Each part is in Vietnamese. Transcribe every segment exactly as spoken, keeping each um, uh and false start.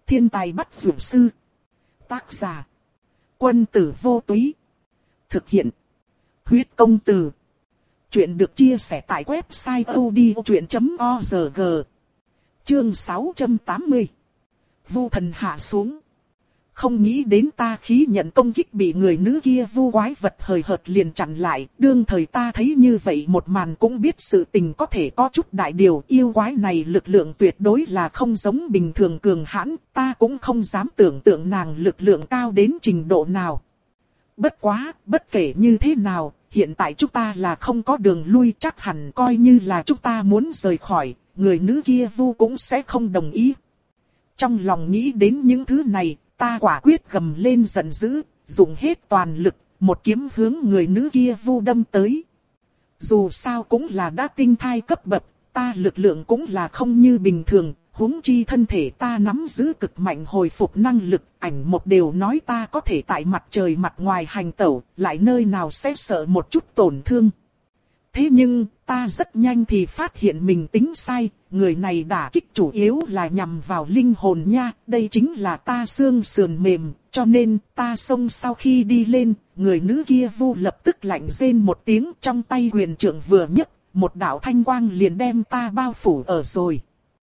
Thiên tài bắt dược sư. Tác giả. Quân tử vô túy. Thực hiện. Huyết công từ. Chuyện được chia sẻ tại website odchuyện chấm org. Chương sáu trăm tám mươi. Vu thần hạ xuống. Không nghĩ đến ta khí nhận công kích bị người nữ kia vu quái vật hời hợt liền chặn lại. Đương thời ta thấy như vậy một màn cũng biết sự tình có thể có chút đại điều. Yêu quái này lực lượng tuyệt đối là không giống bình thường cường hãn. Ta cũng không dám tưởng tượng nàng lực lượng cao đến trình độ nào. Bất quá, bất kể như thế nào, hiện tại chúng ta là không có đường lui, chắc hẳn coi như là chúng ta muốn rời khỏi, người nữ kia vu cũng sẽ không đồng ý. Trong lòng nghĩ đến những thứ này, ta quả quyết gầm lên giận dữ, dùng hết toàn lực, một kiếm hướng người nữ kia vu đâm tới. Dù sao cũng là đã tinh thai cấp bậc, ta lực lượng cũng là không như bình thường, huống chi thân thể ta nắm giữ cực mạnh hồi phục năng lực, ảnh một điều nói ta có thể tại mặt trời mặt ngoài hành tẩu, lại nơi nào sẽ sợ một chút tổn thương. Thế nhưng, ta rất nhanh thì phát hiện mình tính sai, người này đả kích chủ yếu là nhằm vào linh hồn nha, đây chính là ta xương sườn mềm, cho nên ta xông sau khi đi lên, người nữ kia vu lập tức lạnh rên một tiếng, trong tay quyền trượng vừa nhấc, một đạo thanh quang liền đem ta bao phủ ở rồi.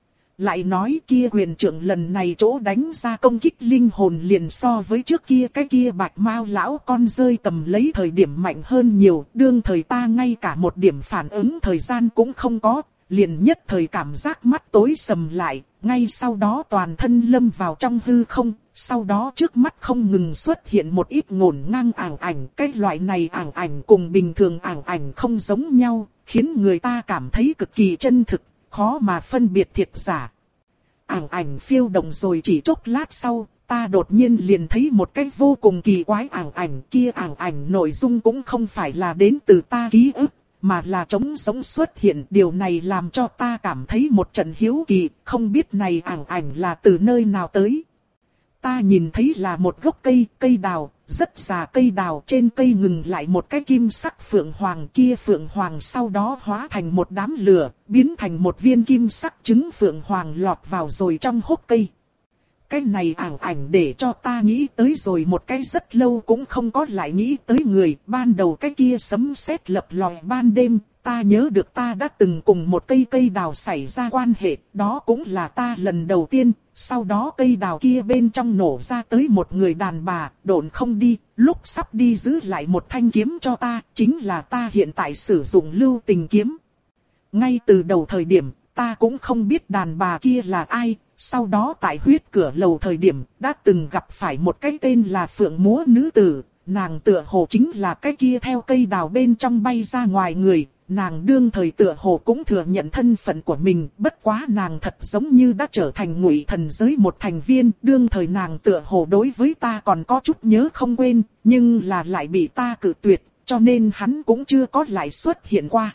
Lại nói kia quyền trượng lần này chỗ đánh ra công kích linh hồn liền so với trước kia cái kia bạch mao lão con rơi tầm lấy thời điểm mạnh hơn nhiều. Đương thời ta ngay cả một điểm phản ứng thời gian cũng không có, liền nhất thời cảm giác mắt tối sầm lại, ngay sau đó toàn thân lâm vào trong hư không, sau đó trước mắt không ngừng xuất hiện một ít ngổn ngang ảo ảnh. Cái loại này ảo ảnh cùng bình thường ảo ảnh không giống nhau, khiến người ta cảm thấy cực kỳ chân thực, khó mà phân biệt thiệt giả. Ảo ảnh phiêu động rồi chỉ chốc lát sau, ta đột nhiên liền thấy một cái vô cùng kỳ quái ảo ảnh. Kia ảo ảnh nội dung cũng không phải là đến từ ta ký ức, mà là trống rỗng xuất hiện. Điều này làm cho ta cảm thấy một trận hiếu kỳ, không biết này ảo ảnh là từ nơi nào tới. Ta nhìn thấy là một gốc cây, cây đào, rất già cây đào, trên cây ngừng lại một cái kim sắc phượng hoàng. Kia phượng hoàng sau đó hóa thành một đám lửa, biến thành một viên kim sắc trứng phượng hoàng lọt vào rồi trong hốc cây. Cái này ảo ảnh để cho ta nghĩ tới rồi một cái rất lâu cũng không có lại nghĩ tới người. Ban đầu cái kia sấm sét lập lòe ban đêm, ta nhớ được ta đã từng cùng một cây cây đào xảy ra quan hệ, đó cũng là ta lần đầu tiên. Sau đó cây đào kia bên trong nổ ra tới một người đàn bà, độn không đi, lúc sắp đi giữ lại một thanh kiếm cho ta, chính là ta hiện tại sử dụng lưu tình kiếm. Ngay từ đầu thời điểm, ta cũng không biết đàn bà kia là ai, sau đó tại huyết cửa lầu thời điểm, đã từng gặp phải một cái tên là Phượng Múa nữ tử, nàng tựa hồ chính là cái kia theo cây đào bên trong bay ra ngoài người. Nàng đương thời tựa hồ cũng thừa nhận thân phận của mình, bất quá nàng thật giống như đã trở thành Ngụy Thần giới một thành viên. Đương thời nàng tựa hồ đối với ta còn có chút nhớ không quên, nhưng là lại bị ta cự tuyệt, cho nên hắn cũng chưa có lại xuất hiện qua.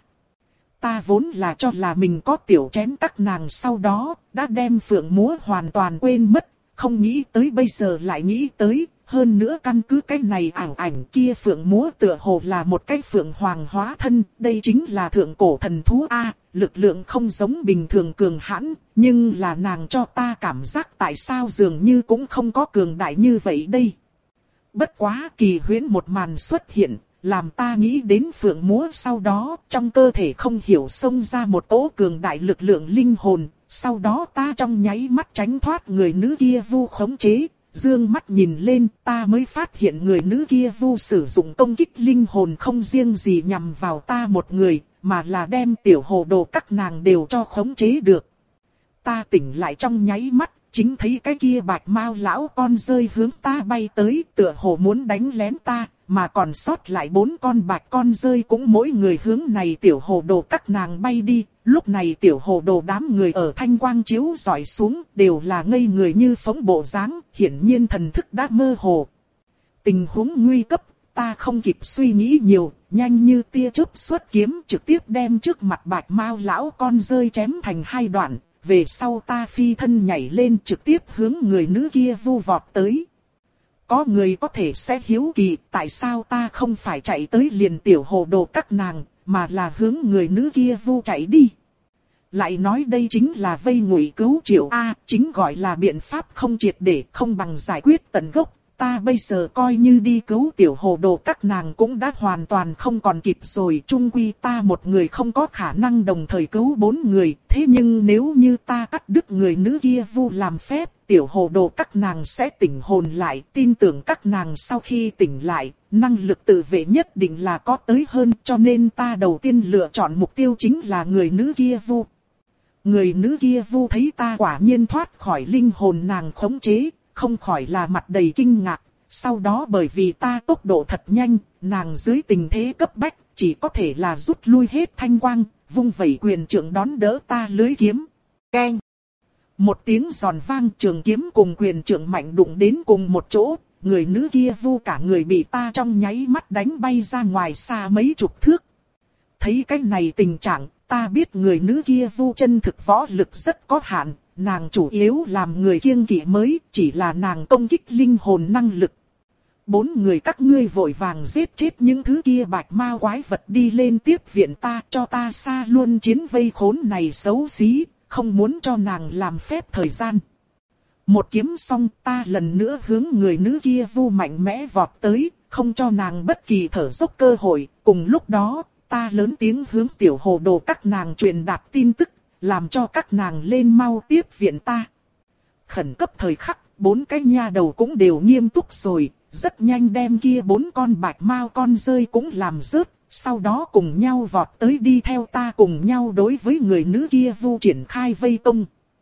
Ta vốn là cho là mình có tiểu chém các nàng, sau đó đã đem Phượng Múa hoàn toàn quên mất, không nghĩ tới bây giờ lại nghĩ tới. Hơn nữa căn cứ cái này ảo ảnh kia Phượng Múa tựa hồ là một cái phượng hoàng hóa thân, đây chính là thượng cổ thần thú A, lực lượng không giống bình thường cường hãn, nhưng là nàng cho ta cảm giác tại sao dường như cũng không có cường đại như vậy đây. Bất quá kỳ huyễn một màn xuất hiện, làm ta nghĩ đến Phượng Múa sau đó, trong cơ thể không hiểu xông ra một cỗ cường đại lực lượng linh hồn, sau đó ta trong nháy mắt tránh thoát người nữ kia vu khống chế. Dương mắt nhìn lên, ta mới phát hiện người nữ kia vu sử dụng công kích linh hồn không riêng gì nhằm vào ta một người, mà là đem tiểu hồ đồ các nàng đều cho khống chế được. Ta tỉnh lại trong nháy mắt, chính thấy cái kia bạch mao lão con rơi hướng ta bay tới, tựa hồ muốn đánh lén ta, mà còn sót lại bốn con bạch con rơi cũng mỗi người hướng này tiểu hồ đồ các nàng bay đi. Lúc này tiểu hồ đồ đám người ở thanh quang chiếu rọi xuống đều là ngây người như phóng bộ dáng, hiển nhiên thần thức đã mơ hồ. Tình huống nguy cấp, ta không kịp suy nghĩ nhiều, nhanh như tia chớp xuất kiếm trực tiếp đem trước mặt bạch mao lão con rơi chém thành hai đoạn. Về sau ta phi thân nhảy lên trực tiếp hướng người nữ kia vu vọt tới. Có người có thể sẽ hiếu kỳ tại sao ta không phải chạy tới liền tiểu hồ đồ các nàng, mà là hướng người nữ kia vu chạy đi. Lại nói đây chính là vây ngụy cứu Triệu A, chính gọi là biện pháp không triệt để, không bằng giải quyết tận gốc. Ta bây giờ coi như đi cứu tiểu hồ đồ các nàng cũng đã hoàn toàn không còn kịp rồi. Chung quy ta một người không có khả năng đồng thời cứu bốn người. Thế nhưng nếu như ta cắt đứt người nữ kia vu làm phép, tiểu hồ đồ các nàng sẽ tỉnh hồn lại. Tin tưởng các nàng sau khi tỉnh lại, năng lực tự vệ nhất định là có tới hơn. Cho nên ta đầu tiên lựa chọn mục tiêu chính là người nữ kia vu. Người nữ kia vu thấy ta quả nhiên thoát khỏi linh hồn nàng khống chế, không khỏi là mặt đầy kinh ngạc. Sau đó bởi vì ta tốc độ thật nhanh, nàng dưới tình thế cấp bách, chỉ có thể là rút lui hết thanh quang, vung vẩy quyền trượng đón đỡ ta lưới kiếm. Keng! Một tiếng giòn vang, trường kiếm cùng quyền trượng mạnh đụng đến cùng một chỗ, người nữ kia vu cả người bị ta trong nháy mắt đánh bay ra ngoài xa mấy chục thước. Thấy cái này tình trạng, ta biết người nữ kia vu chân thực võ lực rất có hạn, nàng chủ yếu làm người kiêng kỵ mới, chỉ là nàng công kích linh hồn năng lực. Bốn người các ngươi vội vàng giết chết những thứ kia bạch ma quái vật đi lên tiếp viện ta, cho ta xa luôn chiến vây khốn này xấu xí, không muốn cho nàng làm phép thời gian. Một kiếm xong, ta lần nữa hướng người nữ kia vu mạnh mẽ vọt tới, không cho nàng bất kỳ thở dốc cơ hội. Cùng lúc đó, ta lớn tiếng hướng tiểu hồ đồ các nàng truyền đạt tin tức, làm cho các nàng lên mau tiếp viện ta. Khẩn cấp thời khắc, bốn cái nha đầu cũng đều nghiêm túc rồi, rất nhanh đem kia bốn con bạch mao con rơi cũng làm rớt, sau đó cùng nhau vọt tới đi theo ta cùng nhau đối với người nữ kia vu triển khai vây công.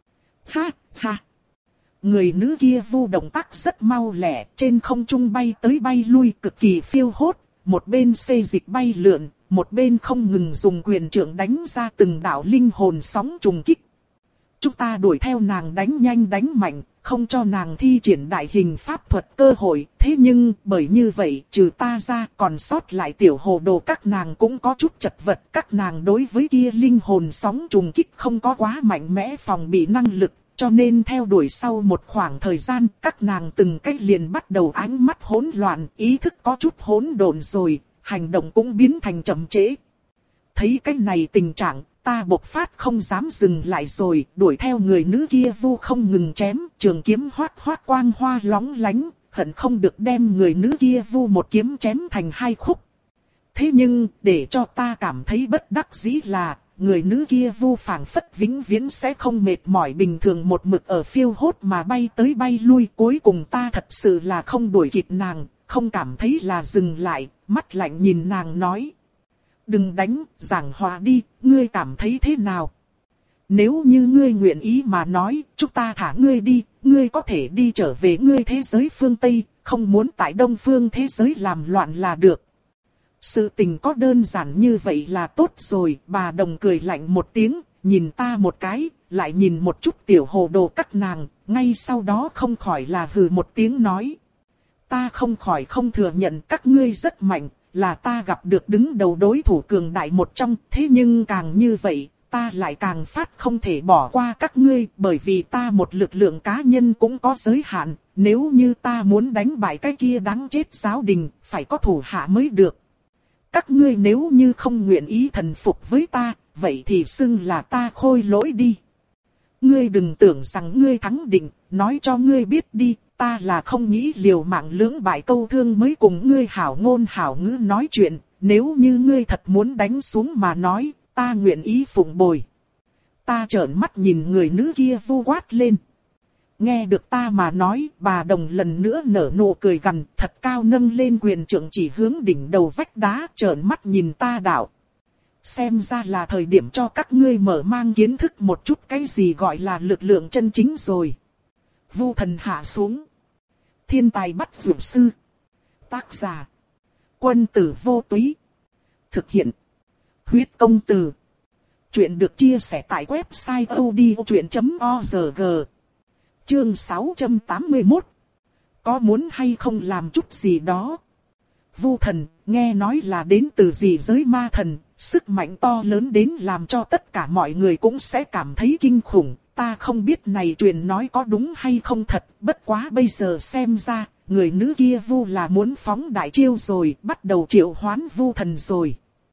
Ha, ha! Người nữ kia vu động tác rất mau lẹ, trên không trung bay tới bay lui cực kỳ phiêu hốt, một bên xê dịch bay lượn, một bên không ngừng dùng quyền trượng đánh ra từng đạo linh hồn sóng trùng kích. Chúng ta đuổi theo nàng đánh nhanh đánh mạnh, không cho nàng thi triển đại hình pháp thuật cơ hội. Thế nhưng bởi như vậy, trừ ta ra còn sót lại tiểu hồ đồ các nàng cũng có chút chật vật. Các nàng đối với kia linh hồn sóng trùng kích không có quá mạnh mẽ phòng bị năng lực. Cho nên theo đuổi sau một khoảng thời gian, các nàng từng cách liền bắt đầu ánh mắt hỗn loạn, ý thức có chút hỗn độn rồi, hành động cũng biến thành chậm trễ. Thấy cái này tình trạng, ta bộc phát không dám dừng lại rồi, đuổi theo người nữ kia vu không ngừng chém, trường kiếm hoát hoát quang hoa lóng lánh, hận không được đem người nữ kia vu một kiếm chém thành hai khúc. Thế nhưng, để cho ta cảm thấy bất đắc dĩ là, người nữ kia vu phảng phất vĩnh viễn sẽ không mệt mỏi bình thường một mực ở phiêu hốt mà bay tới bay lui. Cuối cùng ta thật sự là không đuổi kịp nàng, không cảm thấy là dừng lại, mắt lạnh nhìn nàng nói. Đừng đánh, giảng hòa đi, ngươi cảm thấy thế nào? Nếu như ngươi nguyện ý mà nói, chúng ta thả ngươi đi, ngươi có thể đi trở về ngươi thế giới phương Tây, không muốn tại Đông phương thế giới làm loạn là được. Sự tình có đơn giản như vậy là tốt rồi, bà đồng cười lạnh một tiếng, nhìn ta một cái, lại nhìn một chút tiểu hồ đồ các nàng, ngay sau đó không khỏi là hừ một tiếng nói. Ta không khỏi không thừa nhận các ngươi rất mạnh, là ta gặp được đứng đầu đối thủ cường đại một trong, thế nhưng càng như vậy, ta lại càng phát không thể bỏ qua các ngươi, bởi vì ta một lực lượng cá nhân cũng có giới hạn, nếu như ta muốn đánh bại cái kia đáng chết giáo đình, phải có thủ hạ mới được. Các ngươi nếu như không nguyện ý thần phục với ta, vậy thì xưng là ta khôi lỗi đi. Ngươi đừng tưởng rằng ngươi thắng định, nói cho ngươi biết đi, ta là không nghĩ liều mạng lưỡng bại câu thương mới cùng ngươi hảo ngôn hảo ngữ nói chuyện, nếu như ngươi thật muốn đánh xuống mà nói, ta nguyện ý phụng bồi. Ta trợn mắt nhìn người nữ kia vu quát lên. Nghe được ta mà nói, bà đồng lần nữa nở nụ cười gằn, thật cao nâng lên quyền trượng chỉ hướng đỉnh đầu vách đá, trợn mắt nhìn ta đạo. Xem ra là thời điểm cho các ngươi mở mang kiến thức một chút cái gì gọi là lực lượng chân chính rồi. Vu thần hạ xuống. Thiên tài bắt dược sư. Tác giả. Quân tử vô túy. Thực hiện. Huyết công từ. Chuyện được chia sẻ tại website odchuyện chấm org. Chương sáu trăm tám mươi mốt. Có muốn hay không làm chút gì đó? Vu thần, nghe nói là đến từ dị giới ma thần, sức mạnh to lớn đến làm cho tất cả mọi người cũng sẽ cảm thấy kinh khủng. Ta không biết này truyền nói có đúng hay không thật, bất quá bây giờ xem ra, người nữ kia vu là muốn phóng đại chiêu rồi, bắt đầu triệu hoán vu thần rồi.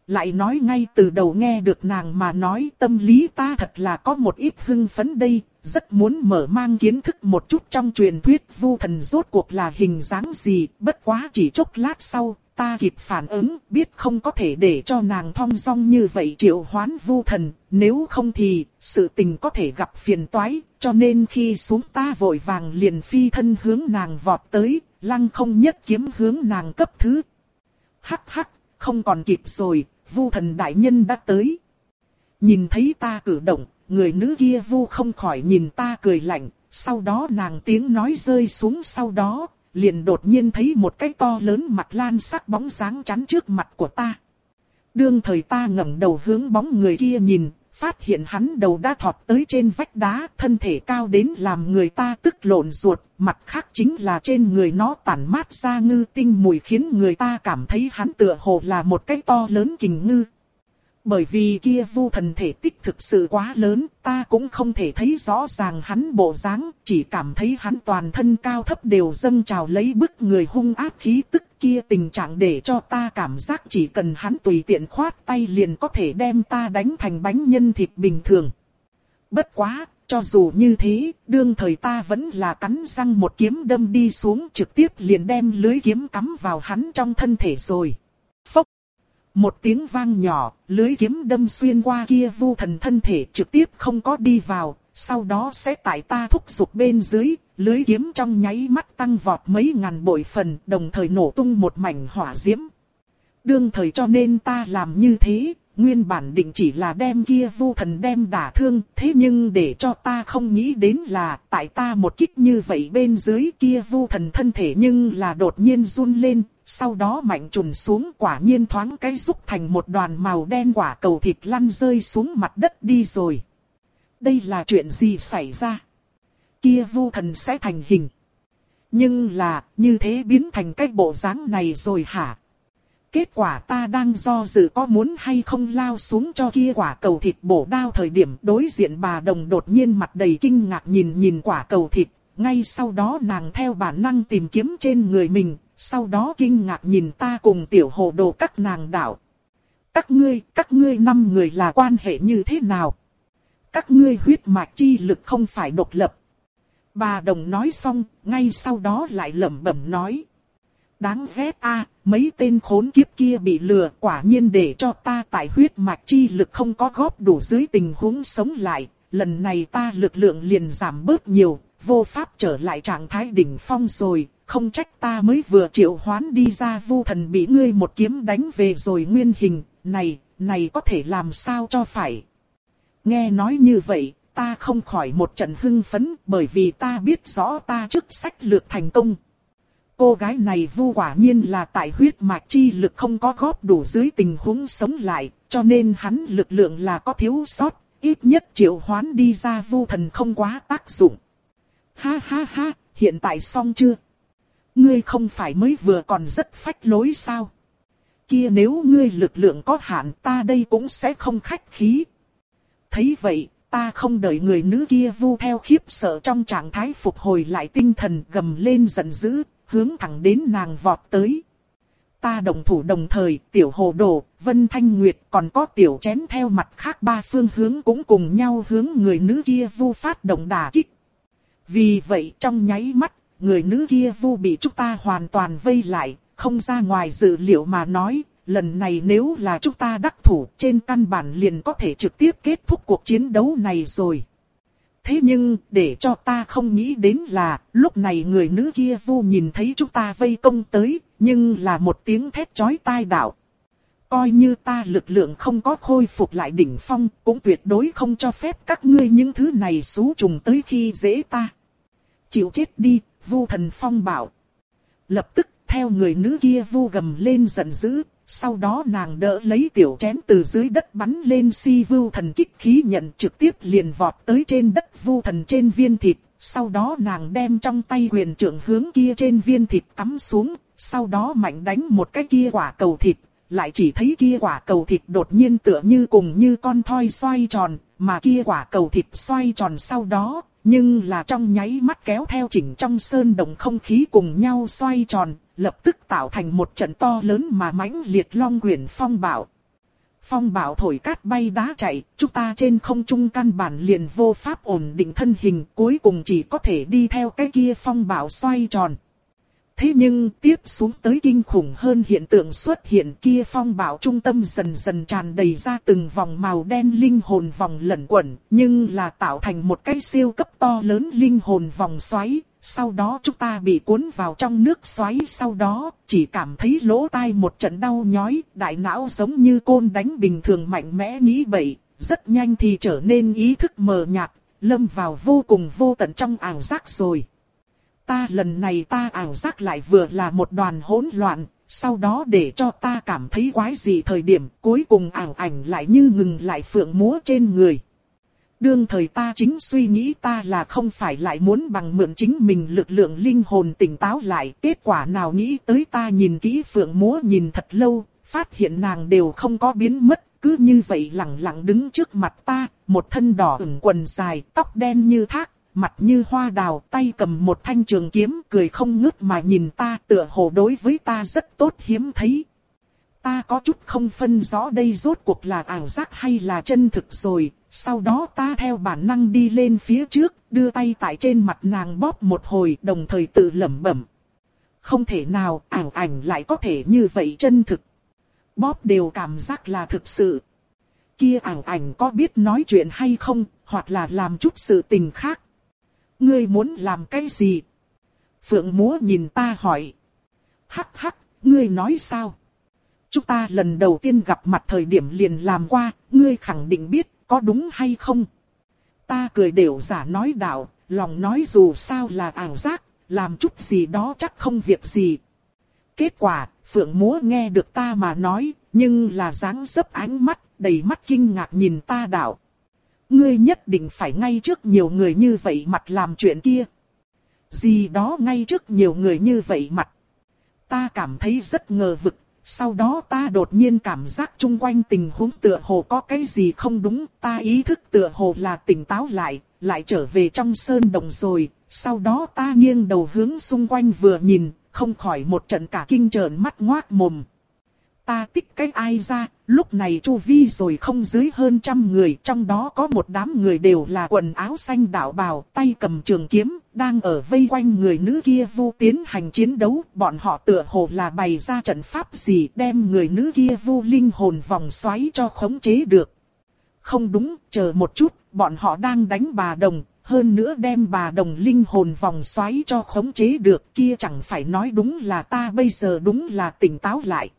Lại nói ngay từ đầu nghe được nàng mà nói, tâm lý ta thật là có một ít hưng phấn đây, rất muốn mở mang kiến thức một chút trong truyền thuyết vu thần rốt cuộc là hình dáng gì. Bất quá chỉ chốc lát sau, ta kịp phản ứng, biết không có thể để cho nàng thong dong như vậy triệu hoán vu thần, nếu không thì sự tình có thể gặp phiền toái, cho nên khi xuống ta vội vàng liền phi thân hướng nàng vọt tới, lăng không nhất kiếm hướng nàng cấp thứ. Hắc hắc, không còn kịp rồi, vu thần đại nhân đã tới. Nhìn thấy ta cử động, người nữ kia vu không khỏi nhìn ta cười lạnh, sau đó nàng tiếng nói rơi xuống sau đó, liền đột nhiên thấy một cái to lớn mặt lan sắc bóng dáng chắn trước mặt của ta. Đương thời ta ngẩng đầu hướng bóng người kia nhìn, phát hiện hắn đầu đã thọt tới trên vách đá, thân thể cao đến làm người ta tức lộn ruột, mặt khác chính là trên người nó tản mát ra ngư tinh mùi khiến người ta cảm thấy hắn tựa hồ là một cái to lớn kình ngư. Bởi vì kia vu thần thể tích thực sự quá lớn, ta cũng không thể thấy rõ ràng hắn bộ dáng, chỉ cảm thấy hắn toàn thân cao thấp đều dâng trào lấy bức người hung ác khí tức kia, tình trạng để cho ta cảm giác chỉ cần hắn tùy tiện khoát tay liền có thể đem ta đánh thành bánh nhân thịt bình thường. Bất quá, cho dù như thế, đương thời ta vẫn là cắn răng một kiếm đâm đi xuống, trực tiếp liền đem lưới kiếm cắm vào hắn trong thân thể rồi. Phốc! Một tiếng vang nhỏ, lưới kiếm đâm xuyên qua kia vu thần thân thể trực tiếp không có đi vào, sau đó sẽ tại ta thúc giục bên dưới, lưới kiếm trong nháy mắt tăng vọt mấy ngàn bội phần, đồng thời nổ tung một mảnh hỏa diễm. Đương thời cho nên ta làm như thế, nguyên bản định chỉ là đem kia vu thần đem đả thương, thế nhưng để cho ta không nghĩ đến là, tại ta một kích như vậy bên dưới kia vu thần thân thể nhưng là đột nhiên run lên, sau đó mạnh trùn xuống, quả nhiên thoáng cái rúc thành một đoàn màu đen quả cầu thịt lăn rơi xuống mặt đất đi rồi. Đây là chuyện gì xảy ra? Kia vu thần sẽ thành hình. Nhưng là, như thế biến thành cái bộ dáng này rồi hả? Kết quả ta đang do dự có muốn hay không lao xuống cho kia quả cầu thịt bổ đao thời điểm, đối diện bà đồng đột nhiên mặt đầy kinh ngạc nhìn nhìn quả cầu thịt, ngay sau đó nàng theo bản năng tìm kiếm trên người mình, sau đó kinh ngạc nhìn ta cùng tiểu hồ đồ các nàng đạo. Các ngươi, các ngươi năm người là quan hệ như thế nào? Các ngươi huyết mạch chi lực không phải độc lập. Bà đồng nói xong, ngay sau đó lại lẩm bẩm nói. Đáng ghét a, mấy tên khốn kiếp kia bị lừa, quả nhiên để cho ta tại huyết mạch chi lực không có góp đủ dưới tình huống sống lại, lần này ta lực lượng liền giảm bớt nhiều, vô pháp trở lại trạng thái đỉnh phong rồi, không trách ta mới vừa triệu hoán đi ra vu thần bị ngươi một kiếm đánh về rồi nguyên hình, này, này có thể làm sao cho phải. Nghe nói như vậy, ta không khỏi một trận hưng phấn, bởi vì ta biết rõ ta trước sách lược thành công. Cô gái này vu quả nhiên là tại huyết mạch chi lực không có góp đủ dưới tình huống sống lại, cho nên hắn lực lượng là có thiếu sót, ít nhất triệu hoán đi ra vu thần không quá tác dụng. Ha ha ha, hiện tại xong chưa? Ngươi không phải mới vừa còn rất phách lối sao? Kia nếu ngươi lực lượng có hạn ta đây cũng sẽ không khách khí. Thấy vậy, ta không đợi người nữ kia vu theo khiếp sợ trong trạng thái phục hồi lại tinh thần gầm lên giận dữ, hướng thẳng đến nàng vọt tới. Ta đồng thủ đồng thời, tiểu hồ đồ, Vân Thanh Nguyệt còn có tiểu chén theo mặt khác ba phương hướng cũng cùng nhau hướng người nữ kia vu phát động đả kích. Vì vậy trong nháy mắt, người nữ kia vu bị chúng ta hoàn toàn vây lại, không ra ngoài dự liệu mà nói, lần này nếu là chúng ta đắc thủ trên căn bản liền có thể trực tiếp kết thúc cuộc chiến đấu này rồi. Thế nhưng, để cho ta không nghĩ đến là, lúc này người nữ kia vu nhìn thấy chúng ta vây công tới, nhưng là một tiếng thét chói tai đạo. Coi như ta lực lượng không có khôi phục lại đỉnh phong, cũng tuyệt đối không cho phép các ngươi những thứ này xú trùng tới khi dễ ta. Chịu chết đi, vu thần phong bảo. Lập tức, theo người nữ kia vu gầm lên giận dữ, sau đó nàng đỡ lấy tiểu chén từ dưới đất bắn lên si vu thần kích khí nhận trực tiếp liền vọt tới trên đất vu thần trên viên thịt, sau đó nàng đem trong tay quyền trượng hướng kia trên viên thịt cắm xuống, sau đó mạnh đánh một cái kia quả cầu thịt, lại chỉ thấy kia quả cầu thịt đột nhiên tựa như cùng như con thoi xoay tròn, mà kia quả cầu thịt xoay tròn sau đó, nhưng là trong nháy mắt kéo theo chỉnh trong sơn đồng không khí cùng nhau xoay tròn, lập tức tạo thành một trận to lớn mà mãnh liệt long quyển phong bạo. phong bão thổi cát bay đá chạy, chúng ta trên không trung căn bản liền vô pháp ổn định thân hình, cuối cùng chỉ có thể đi theo cái kia phong bão xoay tròn. Thế nhưng tiếp xuống tới kinh khủng hơn hiện tượng xuất hiện, kia phong bão trung tâm dần dần tràn đầy ra từng vòng màu đen linh hồn vòng lẩn quẩn, nhưng là tạo thành một cái siêu cấp to lớn linh hồn vòng xoáy. Sau đó chúng ta bị cuốn vào trong nước xoáy, sau đó chỉ cảm thấy lỗ tai một trận đau nhói, đại não giống như côn đánh bình thường mạnh mẽ nghĩ bậy, rất nhanh thì trở nên ý thức mờ nhạt, lâm vào vô cùng vô tận trong ảo giác rồi. Ta lần này ta ảo giác lại vừa là một đoàn hỗn loạn, sau đó để cho ta cảm thấy quái dị thời điểm, cuối cùng ảo ảnh lại như ngừng lại phượng múa trên người. Đương thời ta chính suy nghĩ ta là không phải lại muốn bằng mượn chính mình lực lượng linh hồn tỉnh táo lại, kết quả nào nghĩ tới ta nhìn kỹ phượng múa nhìn thật lâu, phát hiện nàng đều không có biến mất, cứ như vậy lặng lặng đứng trước mặt ta, một thân đỏ ửng quần dài, tóc đen như thác, mặt như hoa đào, tay cầm một thanh trường kiếm, cười không ngớt mà nhìn ta, tựa hồ đối với ta rất tốt hiếm thấy. Ta có chút không phân rõ đây rốt cuộc là ảo giác hay là chân thực rồi, sau đó ta theo bản năng đi lên phía trước, đưa tay tại trên mặt nàng bóp một hồi, đồng thời tự lẩm bẩm. Không thể nào, ảo ảnh lại có thể như vậy chân thực. Bóp đều cảm giác là thực sự. Kia ảo ảnh có biết nói chuyện hay không, hoặc là làm chút sự tình khác. Ngươi muốn làm cái gì? Phượng múa nhìn ta hỏi. Hắc hắc, ngươi nói sao? Chúng ta lần đầu tiên gặp mặt thời điểm liền làm qua, ngươi khẳng định biết, có đúng hay không? Ta cười đều giả nói đạo, lòng nói dù sao là ảo giác, làm chút gì đó chắc không việc gì. Kết quả, Phượng múa nghe được ta mà nói, nhưng là dáng dấp ánh mắt, đầy mắt kinh ngạc nhìn ta đạo. Ngươi nhất định phải ngay trước nhiều người như vậy mặt làm chuyện kia. Gì đó ngay trước nhiều người như vậy mặt. Ta cảm thấy rất ngờ vực. Sau đó ta đột nhiên cảm giác chung quanh tình huống tựa hồ có cái gì không đúng. Ta ý thức tựa hồ là tỉnh táo lại, lại trở về trong sơn động rồi. Sau đó ta nghiêng đầu hướng xung quanh vừa nhìn, không khỏi một trận cả kinh trợn mắt ngoác mồm. Ta tích cái ai ra, lúc này chu vi rồi không dưới hơn trăm người, trong đó có một đám người đều là quần áo xanh đạo bào, tay cầm trường kiếm, đang ở vây quanh người nữ kia vu tiến hành chiến đấu, bọn họ tựa hồ là bày ra trận pháp gì đem người nữ kia vu linh hồn vòng xoáy cho khống chế được. Không đúng, chờ một chút, bọn họ đang đánh bà đồng, hơn nữa đem bà đồng linh hồn vòng xoáy cho khống chế được, kia chẳng phải nói đúng là ta bây giờ đúng là tỉnh táo lại.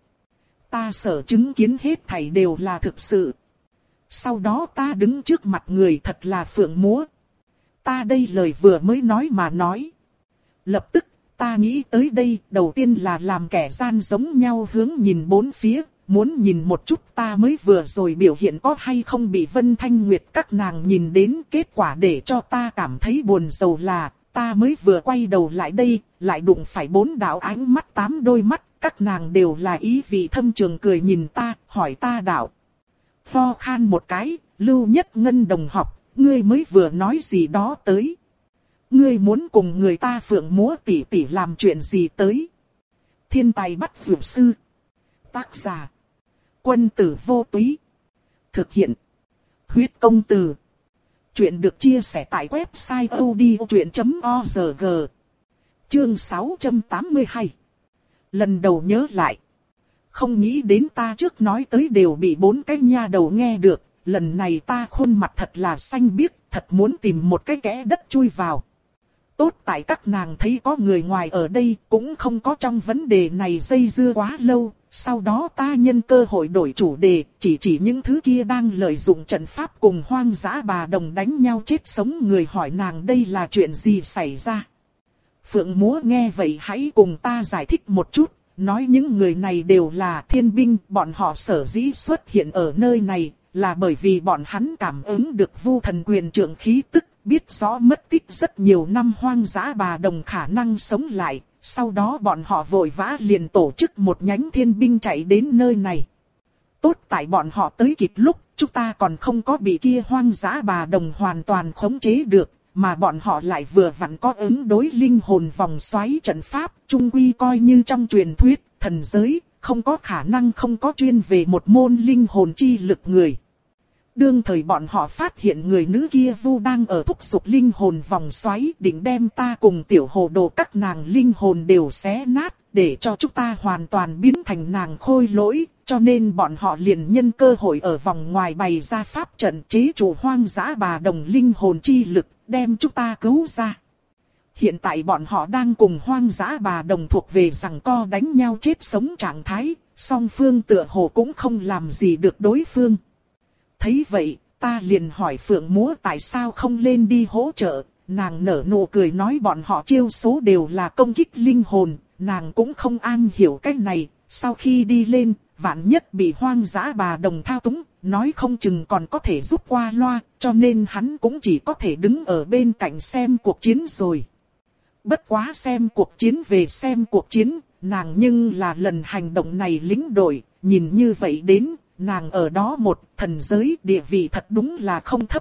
Ta sở chứng kiến hết thảy đều là thực sự. Sau đó ta đứng trước mặt người thật là phượng múa. Ta đây lời vừa mới nói mà nói. Lập tức, ta nghĩ tới đây, đầu tiên là làm kẻ gian giống nhau hướng nhìn bốn phía, muốn nhìn một chút ta mới vừa rồi biểu hiện có hay không bị Vân Thanh Nguyệt các nàng nhìn đến. Kết quả để cho ta cảm thấy buồn rầu là, ta mới vừa quay đầu lại đây, lại đụng phải bốn đạo ánh mắt tám đôi mắt. Các nàng đều là ý vị thâm trường cười nhìn ta, hỏi ta đạo. Ho khan một cái, Lưu Nhất Ngân đồng học, ngươi mới vừa nói gì đó tới. Ngươi muốn cùng người ta phượng múa tỉ tỉ làm chuyện gì tới. Thiên tài bắt dược sư. Tác giả. Quân tử vô túy. Thực hiện. Huyết công từ. Chuyện được chia sẻ tại website odchuyện chấm org. Chương sáu trăm tám mươi hai. Lần đầu nhớ lại. Không nghĩ đến ta trước nói tới đều bị bốn cái nha đầu nghe được. Lần này ta khuôn mặt thật là xanh biếc, thật muốn tìm một cái kẽ đất chui vào. Tốt tại các nàng thấy có người ngoài ở đây, cũng không có trong vấn đề này dây dưa quá lâu. Sau đó ta nhân cơ hội đổi chủ đề, chỉ chỉ những thứ kia đang lợi dụng trận pháp cùng hoang dã bà đồng đánh nhau chết sống người, hỏi nàng đây là chuyện gì xảy ra. Phượng múa nghe vậy hãy cùng ta giải thích một chút, nói những người này đều là thiên binh, bọn họ sở dĩ xuất hiện ở nơi này, là bởi vì bọn hắn cảm ứng được vu thần quyền trưởng khí tức, biết rõ mất tích rất nhiều năm hoang dã bà đồng khả năng sống lại, sau đó bọn họ vội vã liền tổ chức một nhánh thiên binh chạy đến nơi này. Tốt tại bọn họ tới kịp lúc, chúng ta còn không có bị kia hoang dã bà đồng hoàn toàn khống chế được. Mà bọn họ lại vừa vặn có ứng đối linh hồn vòng xoáy trận pháp, chung quy coi như trong truyền thuyết, thần giới, không có khả năng không có chuyên về một môn linh hồn chi lực người. Đương thời bọn họ phát hiện người nữ kia vu đang ở thúc giục linh hồn vòng xoáy, định đem ta cùng tiểu hồ đồ các nàng linh hồn đều xé nát, để cho chúng ta hoàn toàn biến thành nàng khôi lỗi, cho nên bọn họ liền nhân cơ hội ở vòng ngoài bày ra pháp trận chế trụ hoang dã bà đồng linh hồn chi lực, đem chúng ta cứu ra. Hiện tại bọn họ đang cùng hoang dã bà đồng thuộc về giằng co đánh nhau chết sống trạng thái, song phương tựa hồ cũng không làm gì được đối phương. Thấy vậy, ta liền hỏi Phượng Múa tại sao không lên đi hỗ trợ, nàng nở nụ cười nói bọn họ chiêu số đều là công kích linh hồn, nàng cũng không am hiểu cách này, sau khi đi lên, vạn nhất bị hoang dã bà đồng thao túng, nói không chừng còn có thể giúp qua loa, cho nên hắn cũng chỉ có thể đứng ở bên cạnh xem cuộc chiến rồi. Bất quá xem cuộc chiến về xem cuộc chiến, nàng nhưng là lần hành động này lĩnh đội, nhìn như vậy đến, nàng ở đó một thần giới địa vị thật đúng là không thấp.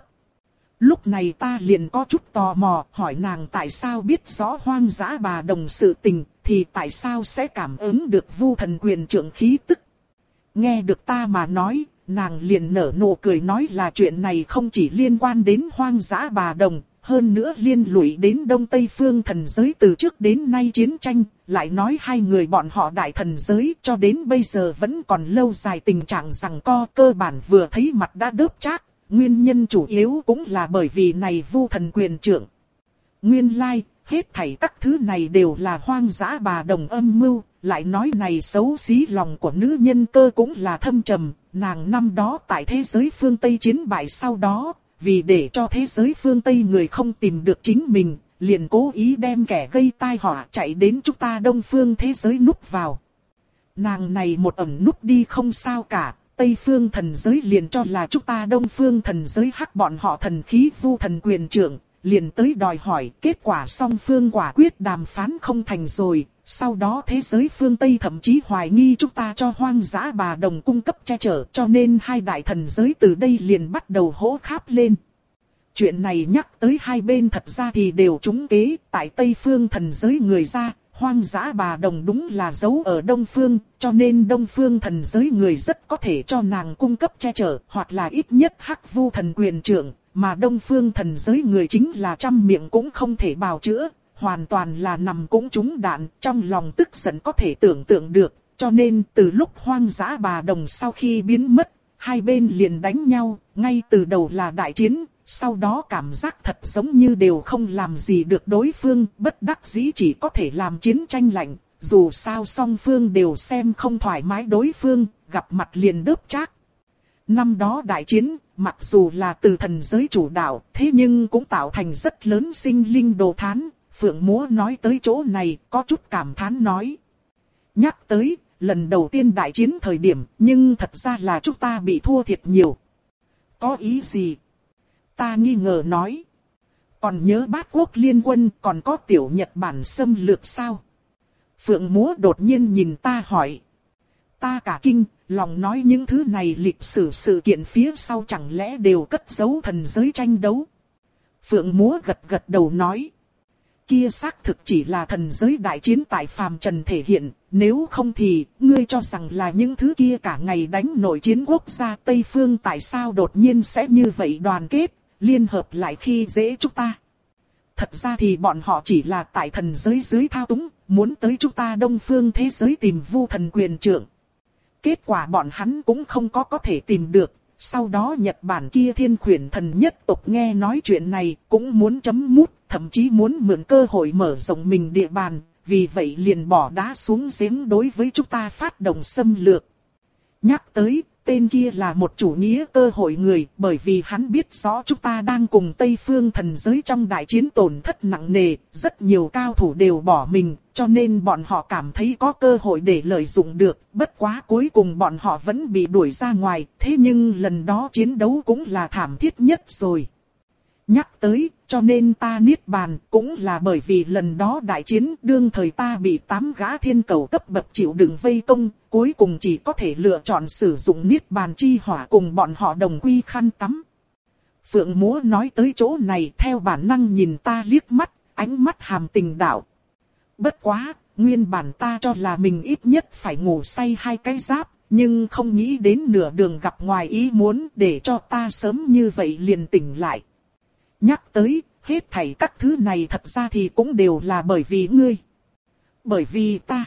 Lúc này ta liền có chút tò mò, hỏi nàng tại sao biết rõ hoang dã bà đồng sự tình, thì tại sao sẽ cảm ứng được vu thần quyền trưởng khí tức. Nghe được ta mà nói, nàng liền nở nụ cười nói là chuyện này không chỉ liên quan đến hoang dã bà đồng, hơn nữa liên lụy đến Đông Tây phương thần giới từ trước đến nay chiến tranh, lại nói hai người bọn họ đại thần giới cho đến bây giờ vẫn còn lâu dài tình trạng giằng co, cơ bản vừa thấy mặt đã đớp chác, nguyên nhân chủ yếu cũng là bởi vì này vu thần quyền trưởng. Nguyên lai, hết thảy các thứ này đều là hoang dã bà đồng âm mưu, lại nói này xấu xí lòng của nữ nhân cơ cũng là thâm trầm, nàng năm đó tại thế giới phương Tây chiến bại sau đó, vì để cho thế giới phương Tây người không tìm được chính mình, liền cố ý đem kẻ gây tai họa chạy đến chúng ta đông phương thế giới núp vào. Nàng này một ẩn núp đi không sao cả, Tây phương thần giới liền cho là chúng ta đông phương thần giới hắc bọn họ thần khí vu thần quyền trưởng, liền tới đòi hỏi, kết quả song phương quả quyết đàm phán không thành rồi. Sau đó thế giới phương Tây thậm chí hoài nghi chúng ta cho hoang dã bà đồng cung cấp che chở, cho nên hai đại thần giới từ đây liền bắt đầu hỗ kháp lên. Chuyện này nhắc tới hai bên thật ra thì đều trúng kế, tại Tây phương thần giới người ra, hoang dã bà đồng đúng là giấu ở Đông phương, cho nên Đông phương thần giới người rất có thể cho nàng cung cấp che chở, hoặc là ít nhất hắc vu thần quyền trưởng, mà Đông phương thần giới người chính là trăm miệng cũng không thể bào chữa. Hoàn toàn là nằm cũng trúng đạn, trong lòng tức giận có thể tưởng tượng được, cho nên từ lúc hoang dã bà đồng sau khi biến mất, hai bên liền đánh nhau, ngay từ đầu là đại chiến, sau đó cảm giác thật giống như đều không làm gì được đối phương, bất đắc dĩ chỉ có thể làm chiến tranh lạnh, dù sao song phương đều xem không thoải mái đối phương, gặp mặt liền đớp chác. Năm đó đại chiến, mặc dù là từ thần giới chủ đạo, thế nhưng cũng tạo thành rất lớn sinh linh đồ thán. Phượng Múa nói tới chỗ này, có chút cảm thán nói. Nhắc tới, lần đầu tiên đại chiến thời điểm, nhưng thật ra là chúng ta bị thua thiệt nhiều. Có ý gì? Ta nghi ngờ nói. Còn nhớ Bát Quốc liên quân, còn có tiểu Nhật Bản xâm lược sao? Phượng Múa đột nhiên nhìn ta hỏi. Ta cả kinh, lòng nói những thứ này lịch sử sự kiện phía sau chẳng lẽ đều cất giấu thần giới tranh đấu? Phượng Múa gật gật đầu nói. Kia xác thực chỉ là thần giới đại chiến tại phàm trần thể hiện, nếu không thì, ngươi cho rằng là những thứ kia cả ngày đánh nội chiến quốc gia Tây Phương tại sao đột nhiên sẽ như vậy đoàn kết, liên hợp lại khi dễ chúng ta. Thật ra thì bọn họ chỉ là tại thần giới dưới thao túng, muốn tới chúng ta đông phương thế giới tìm vu thần quyền trưởng. Kết quả bọn hắn cũng không có có thể tìm được. Sau đó Nhật Bản kia thiên khuyển thần nhất tộc nghe nói chuyện này cũng muốn chấm mút, thậm chí muốn mượn cơ hội mở rộng mình địa bàn, vì vậy liền bỏ đá xuống giếng đối với chúng ta phát động xâm lược. Nhắc tới, tên kia là một chủ nghĩa cơ hội người, bởi vì hắn biết rõ chúng ta đang cùng Tây Phương thần giới trong đại chiến tổn thất nặng nề, rất nhiều cao thủ đều bỏ mình, cho nên bọn họ cảm thấy có cơ hội để lợi dụng được, bất quá cuối cùng bọn họ vẫn bị đuổi ra ngoài, thế nhưng lần đó chiến đấu cũng là thảm thiết nhất rồi. Nhắc tới, cho nên ta niết bàn cũng là bởi vì lần đó đại chiến đương thời ta bị tám gã thiên cầu cấp bậc chịu đựng vây công, cuối cùng chỉ có thể lựa chọn sử dụng niết bàn chi hỏa cùng bọn họ đồng quy khăn tắm. Phượng Múa nói tới chỗ này theo bản năng nhìn ta liếc mắt, ánh mắt hàm tình đạo. Bất quá, nguyên bản ta cho là mình ít nhất phải ngủ say hai cái giáp, nhưng không nghĩ đến nửa đường gặp ngoài ý muốn để cho ta sớm như vậy liền tỉnh lại. Nhắc tới, hết thảy các thứ này thật ra thì cũng đều là bởi vì ngươi. Bởi vì ta.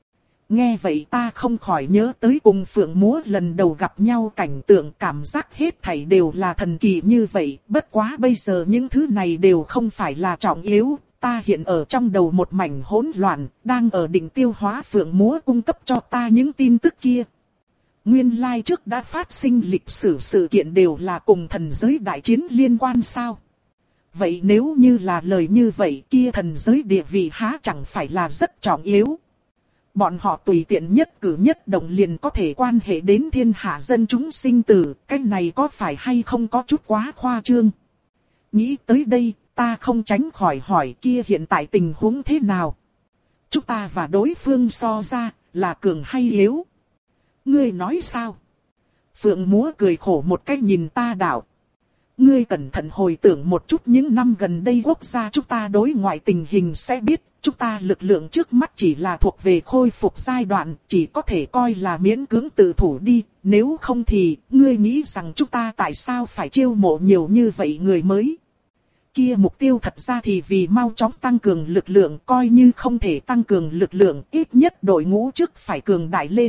Nghe vậy ta không khỏi nhớ tới cùng Phượng Múa lần đầu gặp nhau cảnh tượng, cảm giác hết thảy đều là thần kỳ như vậy. Bất quá bây giờ những thứ này đều không phải là trọng yếu. Ta hiện ở trong đầu một mảnh hỗn loạn, đang ở định tiêu hóa Phượng Múa cung cấp cho ta những tin tức kia. Nguyên lai trước đã phát sinh lịch sử sự kiện đều là cùng thần giới đại chiến liên quan sao? Vậy nếu như là lời như vậy kia thần giới địa vị há chẳng phải là rất trọng yếu? Bọn họ tùy tiện nhất cử nhất động liền có thể quan hệ đến thiên hạ dân chúng sinh tử, cái này có phải hay không có chút quá khoa trương? Nghĩ tới đây, ta không tránh khỏi hỏi kia hiện tại tình huống thế nào? Chúng ta và đối phương so ra, là cường hay yếu? Ngươi nói sao? Phượng Múa cười khổ một cách nhìn ta đạo. Ngươi cẩn thận hồi tưởng một chút những năm gần đây quốc gia chúng ta đối ngoại tình hình sẽ biết, chúng ta lực lượng trước mắt chỉ là thuộc về khôi phục giai đoạn, chỉ có thể coi là miễn cưỡng tự thủ đi, nếu không thì, ngươi nghĩ rằng chúng ta tại sao phải chiêu mộ nhiều như vậy người mới? Kia mục tiêu thật ra thì vì mau chóng tăng cường lực lượng, coi như không thể tăng cường lực lượng, ít nhất đội ngũ trước phải cường đại lên.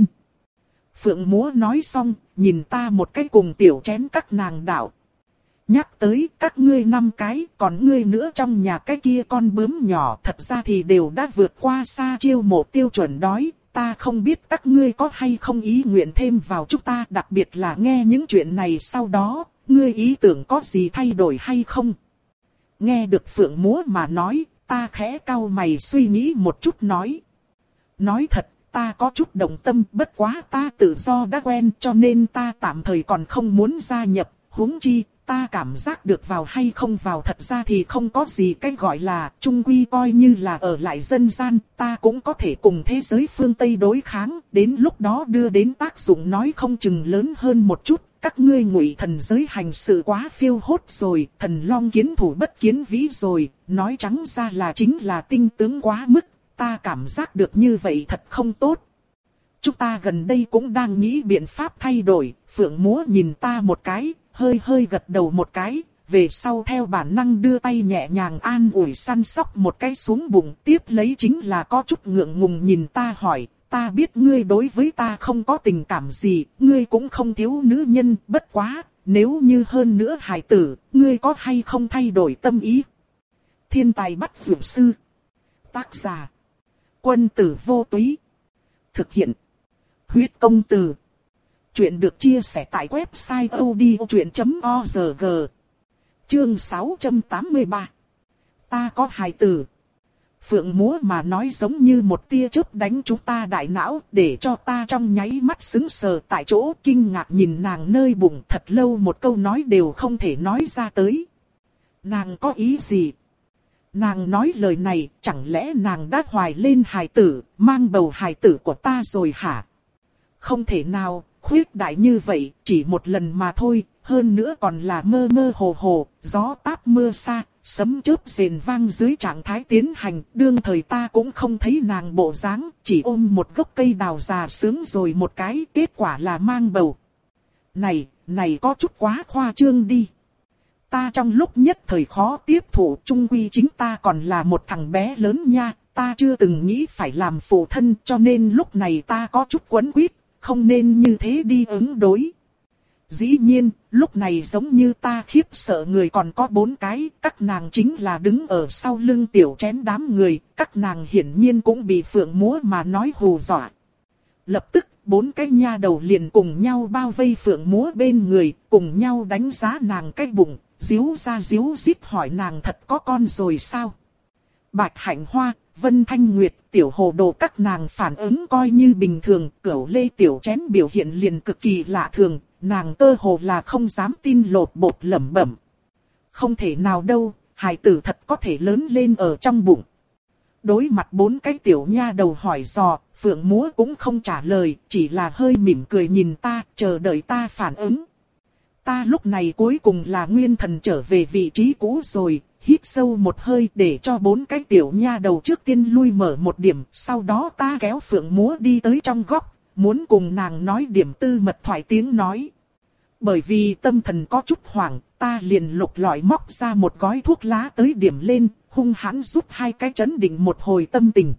Phượng Múa nói xong, nhìn ta một cái cùng tiểu chén các nàng đạo. Nhắc tới các ngươi năm cái, còn ngươi nữa trong nhà cái kia con bướm nhỏ thật ra thì đều đã vượt qua xa chiêu mộ tiêu chuẩn đói. Ta không biết các ngươi có hay không ý nguyện thêm vào chúng ta, đặc biệt là nghe những chuyện này sau đó, ngươi ý tưởng có gì thay đổi hay không? Nghe được Phượng Múa mà nói, ta khẽ cau mày suy nghĩ một chút nói. Nói thật, ta có chút động tâm, bất quá ta tự do đã quen cho nên ta tạm thời còn không muốn gia nhập, huống chi. Ta cảm giác được vào hay không vào thật ra thì không có gì cái gọi là chung quy coi như là ở lại dân gian, ta cũng có thể cùng thế giới phương Tây đối kháng, đến lúc đó đưa đến tác dụng nói không chừng lớn hơn một chút. Các ngươi Ngụy thần giới hành sự quá phiêu hốt rồi, thần long kiến thủ bất kiến vĩ rồi, nói trắng ra là chính là tinh tướng quá mức, ta cảm giác được như vậy thật không tốt. Chúng ta gần đây cũng đang nghĩ biện pháp thay đổi, Phượng Múa nhìn ta một cái, hơi hơi gật đầu một cái, về sau theo bản năng đưa tay nhẹ nhàng an ủi săn sóc một cái xuống bụng, tiếp lấy chính là có chút ngượng ngùng nhìn ta hỏi, ta biết ngươi đối với ta không có tình cảm gì, ngươi cũng không thiếu nữ nhân, bất quá, nếu như hơn nữa hài tử, ngươi có hay không thay đổi tâm ý? Thiên tài bắt dược sư. Tác giả. Quân tử vô túy. Thực hiện. Huyết công từ. Chuyện được chia sẻ tại website odchuyện chấm org. Chương sáu trăm tám mươi ba. Ta có hài tử. Phượng Múa mà nói giống như một tia chớp đánh chúng ta đại não, để cho ta trong nháy mắt sững sờ tại chỗ, kinh ngạc nhìn nàng nơi bụng thật lâu, một câu nói đều không thể nói ra tới. Nàng có ý gì? Nàng nói lời này, chẳng lẽ nàng đã hoài lên hài tử, mang bầu hài tử của ta rồi hả? Không thể nào, khuyết đại như vậy, chỉ một lần mà thôi, hơn nữa còn là mơ mơ hồ hồ, gió táp mưa xa, sấm chớp rền vang dưới trạng thái tiến hành, đương thời ta cũng không thấy nàng bộ dáng, chỉ ôm một gốc cây đào già sướng rồi một cái, kết quả là mang bầu. Này, này có chút quá khoa trương đi. Ta trong lúc nhất thời khó tiếp thụ, chung quy chính ta còn là một thằng bé lớn nha, ta chưa từng nghĩ phải làm phụ thân, cho nên lúc này ta có chút quấn quýt, không nên như thế đi ứng đối. Dĩ nhiên, lúc này giống như ta khiếp sợ người còn có bốn cái, các nàng chính là đứng ở sau lưng tiểu chén đám người, các nàng hiển nhiên cũng bị Phượng Múa mà nói hù dọa. Lập tức, bốn cái nha đầu liền cùng nhau bao vây Phượng Múa bên người, cùng nhau đánh giá nàng cái bụng, díu ra díu dít hỏi nàng thật có con rồi sao? Bạch Hạnh Hoa, Vân Thanh Nguyệt, Tiểu Hồ Đồ các nàng phản ứng coi như bình thường, Cửu Lê tiểu chén biểu hiện liền cực kỳ lạ thường, nàng cơ hồ là không dám tin lột bột lẩm bẩm. Không thể nào đâu, hài tử thật có thể lớn lên ở trong bụng. Đối mặt bốn cái tiểu nha đầu hỏi dò, Phượng Múa cũng không trả lời, chỉ là hơi mỉm cười nhìn ta, chờ đợi ta phản ứng. Ta lúc này cuối cùng là nguyên thần trở về vị trí cũ rồi, hít sâu một hơi để cho bốn cái tiểu nha đầu trước tiên lui mở một điểm. Sau đó ta kéo Phượng Múa đi tới trong góc, muốn cùng nàng nói điểm tư mật thoại tiếng nói. Bởi vì tâm thần có chút hoảng, ta liền lục lọi móc ra một gói thuốc lá tới điểm lên, hung hãn rút hai cái chấn định một hồi tâm tình.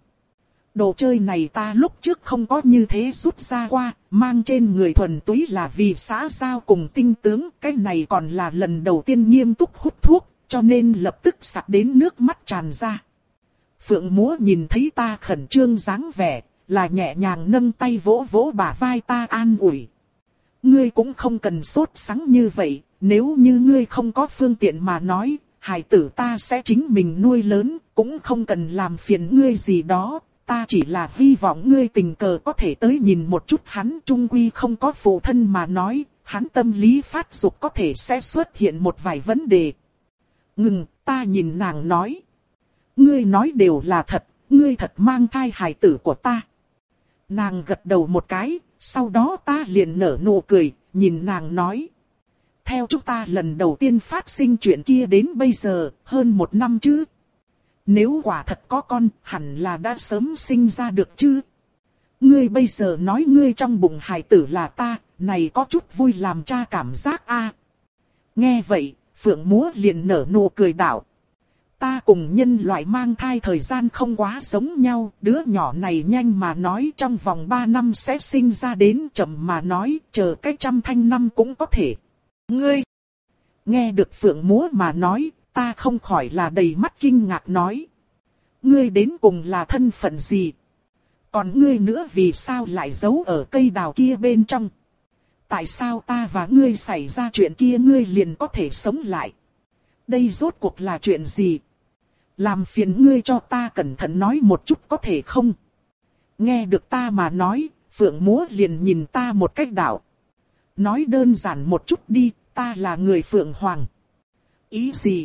Đồ chơi này ta lúc trước không có như thế rút ra qua, mang trên người thuần túy là vì xã giao cùng tinh tướng, cái này còn là lần đầu tiên nghiêm túc hút thuốc, cho nên lập tức sặc đến nước mắt tràn ra. Phượng Múa nhìn thấy ta khẩn trương dáng vẻ, là nhẹ nhàng nâng tay vỗ vỗ bả vai ta an ủi. Ngươi cũng không cần sốt sắng như vậy, nếu như ngươi không có phương tiện mà nói, hài tử ta sẽ chính mình nuôi lớn, cũng không cần làm phiền ngươi gì đó. Ta chỉ là hy vọng ngươi tình cờ có thể tới nhìn một chút hắn, chung quy không có phụ thân mà nói, hắn tâm lý phát dục có thể sẽ xuất hiện một vài vấn đề. Ngừng, ta nhìn nàng nói. Ngươi nói đều là thật, ngươi thật mang thai hài tử của ta. Nàng gật đầu một cái, sau đó ta liền nở nụ cười, nhìn nàng nói. Theo chúng ta lần đầu tiên phát sinh chuyện kia đến bây giờ, hơn một năm chứ. Nếu quả thật có con, hẳn là đã sớm sinh ra được chứ. Ngươi bây giờ nói ngươi trong bụng hài tử là ta, này có chút vui làm cha cảm giác a. Nghe vậy, Phượng Múa liền nở nụ cười đạo. Ta cùng nhân loại mang thai thời gian không quá giống nhau, đứa nhỏ này nhanh mà nói trong vòng ba năm sẽ sinh ra đến, chậm mà nói chờ cái trăm thanh năm cũng có thể. Ngươi! Nghe được Phượng Múa mà nói, ta không khỏi là đầy mắt kinh ngạc nói. Ngươi đến cùng là thân phận gì? Còn ngươi nữa vì sao lại giấu ở cây đào kia bên trong? Tại sao ta và ngươi xảy ra chuyện kia ngươi liền có thể sống lại? Đây rốt cuộc là chuyện gì? Làm phiền ngươi cho ta cẩn thận nói một chút có thể không? Nghe được ta mà nói, Phượng Múa liền nhìn ta một cách đạo. Nói đơn giản một chút đi, ta là người Phượng Hoàng. Ý gì?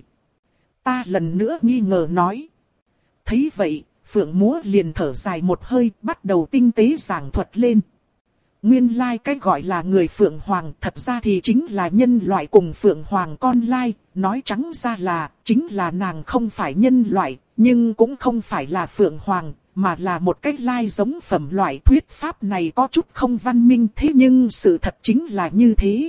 Ta lần nữa nghi ngờ nói. Thấy vậy, Phượng Múa liền thở dài một hơi, bắt đầu tinh tế giảng thuật lên. Nguyên lai cách gọi là người Phượng Hoàng, thật ra thì chính là nhân loại cùng Phượng Hoàng con lai, nói trắng ra là, chính là nàng không phải nhân loại, nhưng cũng không phải là Phượng Hoàng, mà là một cách lai giống phẩm loại. Thuyết pháp này có chút không văn minh, thế nhưng sự thật chính là như thế.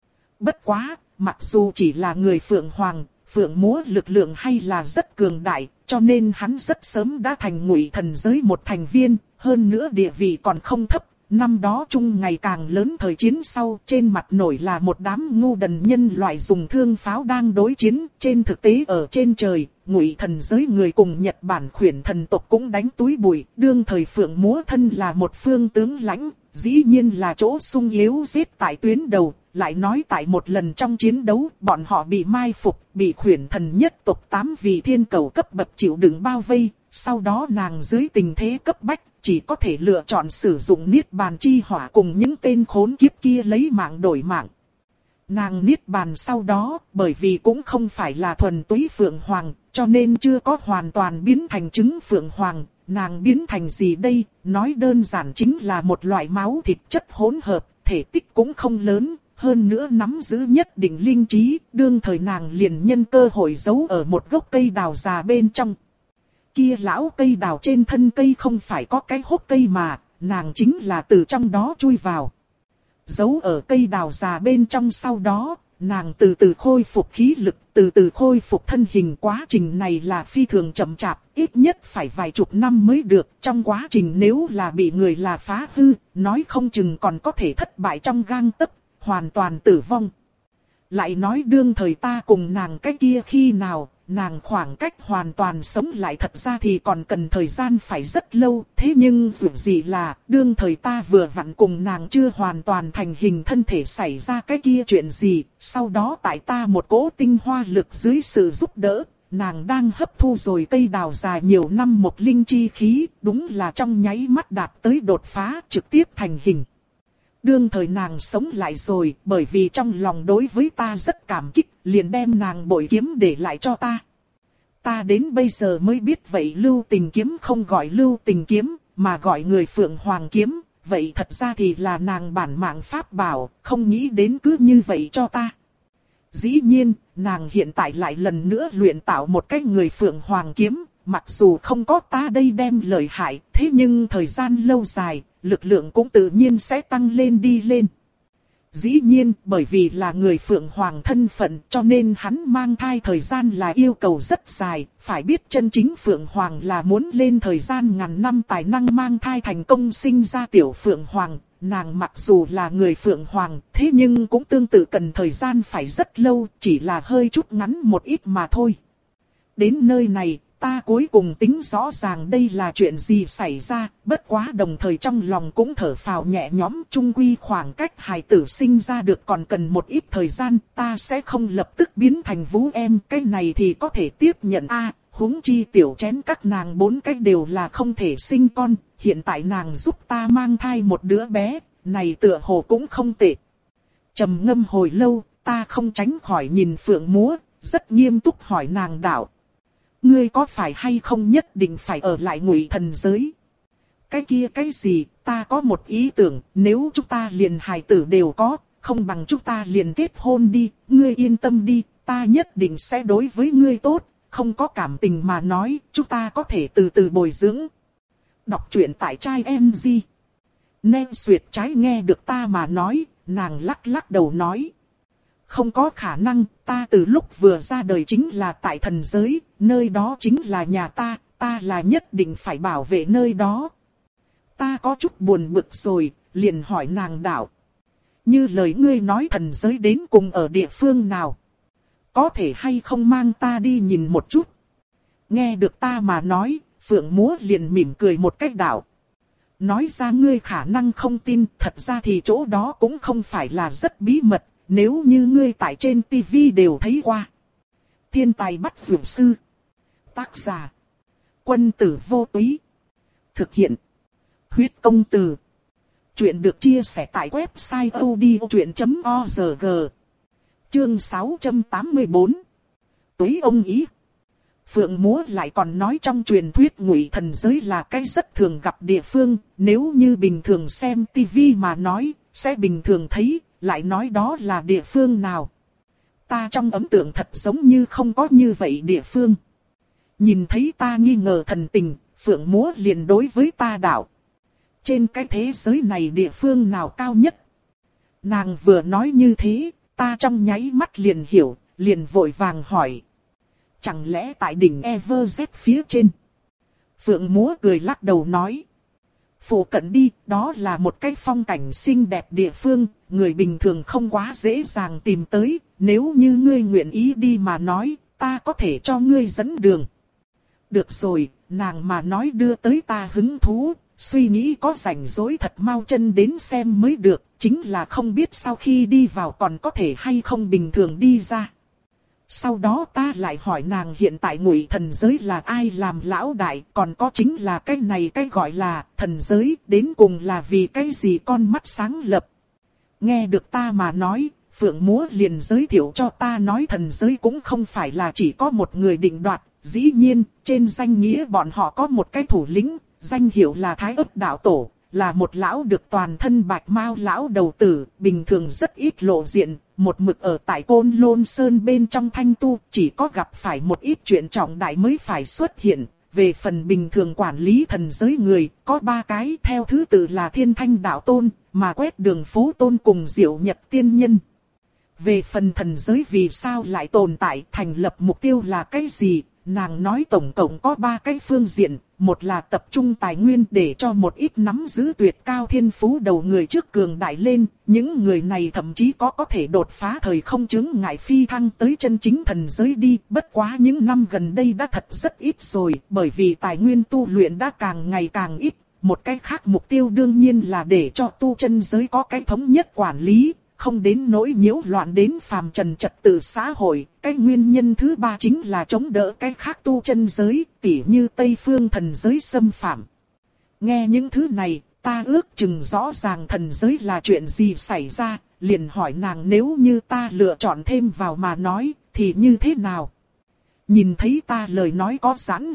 Bất quá, mặc dù chỉ là người Phượng Hoàng, Phượng Múa lực lượng hay là rất cường đại, cho nên hắn rất sớm đã thành Ngụy Thần giới một thành viên, hơn nữa địa vị còn không thấp. Năm đó chung ngày càng lớn thời chiến sau, trên mặt nổi là một đám ngu đần nhân loại dùng thương pháo đang đối chiến. Trên thực tế ở trên trời, Ngụy Thần giới người cùng Nhật Bản khuyển thần tộc cũng đánh túi bụi. Đương thời Phượng Múa thân là một phương tướng lãnh, dĩ nhiên là chỗ sung yếu giết tại tuyến đầu. Lại nói tại một lần trong chiến đấu, bọn họ bị mai phục, bị khuyển thần nhất tộc tám vị thiên cầu cấp bậc chịu đựng bao vây. Sau đó nàng dưới tình thế cấp bách, chỉ có thể lựa chọn sử dụng Niết Bàn chi hỏa cùng những tên khốn kiếp kia lấy mạng đổi mạng. Nàng Niết Bàn sau đó, bởi vì cũng không phải là thuần túy Phượng Hoàng, cho nên chưa có hoàn toàn biến thành trứng Phượng Hoàng. Nàng biến thành gì đây? Nói đơn giản chính là một loại máu thịt chất hỗn hợp, thể tích cũng không lớn. Hơn nữa nắm giữ nhất định linh trí, đương thời nàng liền nhân cơ hội giấu ở một gốc cây đào già bên trong. Kia lão cây đào trên thân cây không phải có cái hốc cây mà, nàng chính là từ trong đó chui vào. Giấu ở cây đào già bên trong sau đó, nàng từ từ khôi phục khí lực, từ từ khôi phục thân hình. Quá trình này là phi thường chậm chạp, ít nhất phải vài chục năm mới được. Trong quá trình nếu là bị người là phá hư, nói không chừng còn có thể thất bại trong gang tấc, hoàn toàn tử vong. Lại nói đương thời ta cùng nàng cái kia khi nào, nàng khoảng cách hoàn toàn sống lại thật ra thì còn cần thời gian phải rất lâu. Thế nhưng dù gì là, đương thời ta vừa vặn cùng nàng chưa hoàn toàn thành hình thân thể xảy ra cái kia chuyện gì. Sau đó tại ta một cỗ tinh hoa lực dưới sự giúp đỡ, nàng đang hấp thu rồi cây đào già nhiều năm một linh chi khí, đúng là trong nháy mắt đạt tới đột phá trực tiếp thành hình. Đương thời nàng sống lại rồi, bởi vì trong lòng đối với ta rất cảm kích, liền đem nàng bội kiếm để lại cho ta. Ta đến bây giờ mới biết vậy lưu tình kiếm không gọi lưu tình kiếm, mà gọi người Phượng Hoàng kiếm, vậy thật ra thì là nàng bản mạng pháp bảo, không nghĩ đến cứ như vậy cho ta. Dĩ nhiên, nàng hiện tại lại lần nữa luyện tạo một cái người Phượng Hoàng kiếm, mặc dù không có ta đây đem lợi hại, thế nhưng thời gian lâu dài, lực lượng cũng tự nhiên sẽ tăng lên đi lên. Dĩ nhiên, bởi vì là người Phượng Hoàng thân phận cho nên hắn mang thai thời gian là yêu cầu rất dài, phải biết chân chính Phượng Hoàng là muốn lên thời gian ngàn năm tài năng mang thai thành công sinh ra tiểu Phượng Hoàng. Nàng mặc dù là người Phượng Hoàng, thế nhưng cũng tương tự cần thời gian phải rất lâu, chỉ là hơi chút ngắn một ít mà thôi. Đến nơi này, ta cuối cùng tính rõ ràng đây là chuyện gì xảy ra, bất quá đồng thời trong lòng cũng thở phào nhẹ nhõm, chung quy khoảng cách hài tử sinh ra được còn cần một ít thời gian, ta sẽ không lập tức biến thành vũ em, cái này thì có thể tiếp nhận a. Huống chi tiểu chén các nàng bốn cách đều là không thể sinh con, hiện tại nàng giúp ta mang thai một đứa bé, này tựa hồ cũng không tệ. Trầm ngâm hồi lâu, ta không tránh khỏi nhìn Phượng Múa, rất nghiêm túc hỏi nàng đạo. Ngươi có phải hay không nhất định phải ở lại Ngụy Thần giới? Cái kia cái gì, ta có một ý tưởng, nếu chúng ta liền hài tử đều có, không bằng chúng ta liền kết hôn đi, ngươi yên tâm đi, ta nhất định sẽ đối với ngươi tốt. Không có cảm tình mà nói, chúng ta có thể từ từ bồi dưỡng. Đọc truyện tại trai em gi. Nên Duyệt trái nghe được ta mà nói, nàng lắc lắc đầu nói. Không có khả năng, ta từ lúc vừa ra đời chính là tại thần giới, nơi đó chính là nhà ta, ta là nhất định phải bảo vệ nơi đó. Ta có chút buồn bực rồi, liền hỏi nàng đạo. Như lời ngươi nói thần giới đến cùng ở địa phương nào? Có thể hay không mang ta đi nhìn một chút? Nghe được ta mà nói, Phượng Múa liền mỉm cười một cách đạo. Nói ra ngươi khả năng không tin, thật ra thì chỗ đó cũng không phải là rất bí mật, nếu như ngươi tại trên tivi đều thấy qua. Thiên tài bắt dược sư. Tác giả. Quân tử vô túy. Thực hiện. Huyết công từ. Chuyện được chia sẻ tại website odchuyện chấm org. Chương sáu trăm tám mươi tư. Túy ông ý. Phượng Múa lại còn nói trong truyền thuyết Ngụy Thần giới là cái rất thường gặp địa phương, nếu như bình thường xem tivi mà nói, sẽ bình thường thấy, lại nói đó là địa phương nào. Ta trong ấn tượng thật giống như không có như vậy địa phương. Nhìn thấy ta nghi ngờ thần tình, Phượng Múa liền đối với ta đạo. Trên cái thế giới này địa phương nào cao nhất? Nàng vừa nói như thế, ta trong nháy mắt liền hiểu, liền vội vàng hỏi. Chẳng lẽ tại đỉnh Everest phía trên? Phượng Múa cười lắc đầu nói. Phụ cận đi, đó là một cái phong cảnh xinh đẹp địa phương, người bình thường không quá dễ dàng tìm tới, nếu như ngươi nguyện ý đi mà nói, ta có thể cho ngươi dẫn đường. Được rồi, nàng mà nói đưa tới ta hứng thú, suy nghĩ có rảnh rỗi thật mau chân đến xem mới được, chính là không biết sau khi đi vào còn có thể hay không bình thường đi ra. Sau đó ta lại hỏi nàng hiện tại Ngụy Thần giới là ai làm lão đại, còn có chính là cái này cái gọi là thần giới, đến cùng là vì cái gì con mắt sáng lập. Nghe được ta mà nói, Phượng Múa liền giới thiệu cho ta nói thần giới cũng không phải là chỉ có một người định đoạt, dĩ nhiên, trên danh nghĩa bọn họ có một cái thủ lĩnh, danh hiệu là Thái Ức Đạo Tổ, là một lão được toàn thân bạch mao lão đầu tử, bình thường rất ít lộ diện, một mực ở tại Côn Lôn Sơn bên trong thanh tu, chỉ có gặp phải một ít chuyện trọng đại mới phải xuất hiện. Về phần bình thường quản lý thần giới người, có ba cái theo thứ tự là Thiên Thanh Đạo Tôn, mà Quét Đường Phố Tôn cùng Diệu Nhật Tiên Nhân. Về phần thần giới vì sao lại tồn tại, thành lập mục tiêu là cái gì? Nàng nói tổng cộng có ba cái phương diện, một là tập trung tài nguyên để cho một ít nắm giữ tuyệt cao thiên phú đầu người trước cường đại lên, những người này thậm chí có có thể đột phá thời không chướng ngại phi thăng tới chân chính thần giới đi, bất quá những năm gần đây đã thật rất ít rồi, bởi vì tài nguyên tu luyện đã càng ngày càng ít. Một cái khác mục tiêu đương nhiên là để cho tu chân giới có cái thống nhất quản lý, không đến nỗi nhiễu loạn đến phàm trần trật tự xã hội. Cái nguyên nhân thứ ba chính là chống đỡ cái khác tu chân giới, tỉ như Tây Phương thần giới xâm phạm. Nghe những thứ này, ta ước chừng rõ ràng thần giới là chuyện gì xảy ra, liền hỏi nàng nếu như ta lựa chọn thêm vào mà nói, thì như thế nào? Nhìn thấy ta lời nói có giãn ra,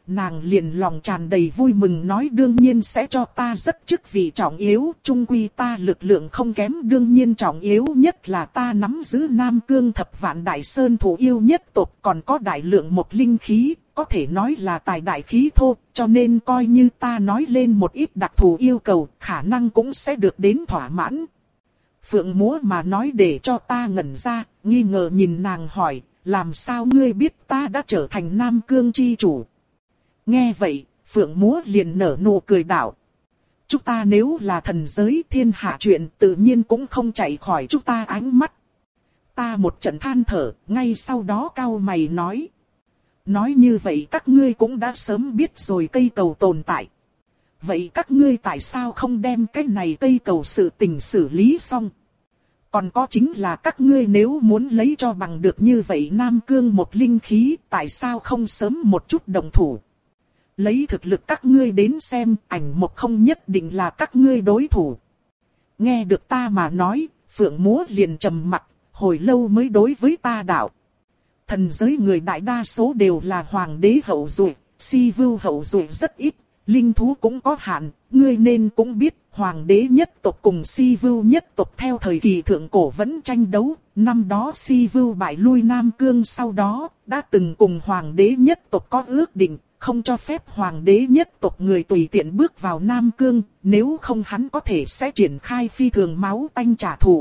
nàng liền lòng tràn đầy vui mừng nói đương nhiên sẽ cho ta rất chức vị trọng yếu, chung quy ta lực lượng không kém, đương nhiên trọng yếu nhất là ta nắm giữ Nam Cương thập vạn đại sơn thủ yêu nhất tộc, còn có đại lượng một linh khí, có thể nói là tài đại khí thô, cho nên coi như ta nói lên một ít đặc thù yêu cầu, khả năng cũng sẽ được đến thỏa mãn. Phượng Múa mà nói để cho ta ngẩn ra, nghi ngờ nhìn nàng hỏi, làm sao ngươi biết ta đã trở thành Nam Cương chi chủ? Nghe vậy, Phượng Múa liền nở nụ cười đạo. Chúng ta nếu là thần giới thiên hạ chuyện tự nhiên cũng không chạy khỏi chúng ta ánh mắt. Ta một trận than thở, ngay sau đó cau mày nói. Nói như vậy các ngươi cũng đã sớm biết rồi cây cầu tồn tại. Vậy các ngươi tại sao không đem cái này cây cầu sự tình xử lý xong? Còn có chính là các ngươi nếu muốn lấy cho bằng được như vậy Nam Cương một linh khí, tại sao không sớm một chút động thủ? Lấy thực lực các ngươi đến xem, ảnh một không nhất định là các ngươi đối thủ. Nghe được ta mà nói, Phượng Múa liền trầm mặt, hồi lâu mới đối với ta đạo. Thần giới người đại đa số đều là hoàng đế hậu duệ, si vưu hậu duệ rất ít, linh thú cũng có hạn, ngươi nên cũng biết, hoàng đế nhất tộc cùng si vưu nhất tộc theo thời kỳ thượng cổ vẫn tranh đấu, năm đó si vưu bại lui Nam Cương sau đó, đã từng cùng hoàng đế nhất tộc có ước định, không cho phép hoàng đế nhất tộc người tùy tiện bước vào Nam Cương, nếu không hắn có thể sẽ triển khai phi thường máu tanh trả thù.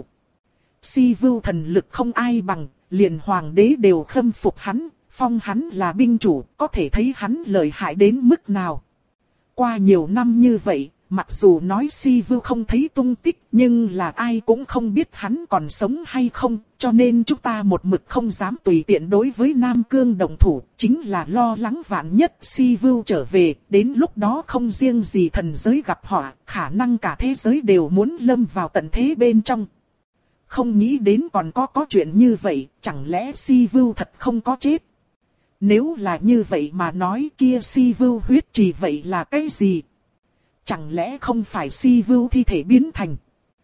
Si vưu thần lực không ai bằng, liền hoàng đế đều khâm phục hắn, phong hắn là binh chủ, có thể thấy hắn lợi hại đến mức nào. Qua nhiều năm như vậy, mặc dù nói Si Vưu không thấy tung tích, nhưng là ai cũng không biết hắn còn sống hay không, cho nên chúng ta một mực không dám tùy tiện đối với Nam Cương đồng thủ, chính là lo lắng vạn nhất Si Vưu trở về, đến lúc đó không riêng gì thần giới gặp họa, khả năng cả thế giới đều muốn lâm vào tận thế bên trong. Không nghĩ đến còn có có chuyện như vậy, chẳng lẽ Si Vưu thật không có chết? Nếu là như vậy mà nói kia Si Vưu huyết trì vậy là cái gì? Chẳng lẽ không phải Si Vưu thi thể biến thành?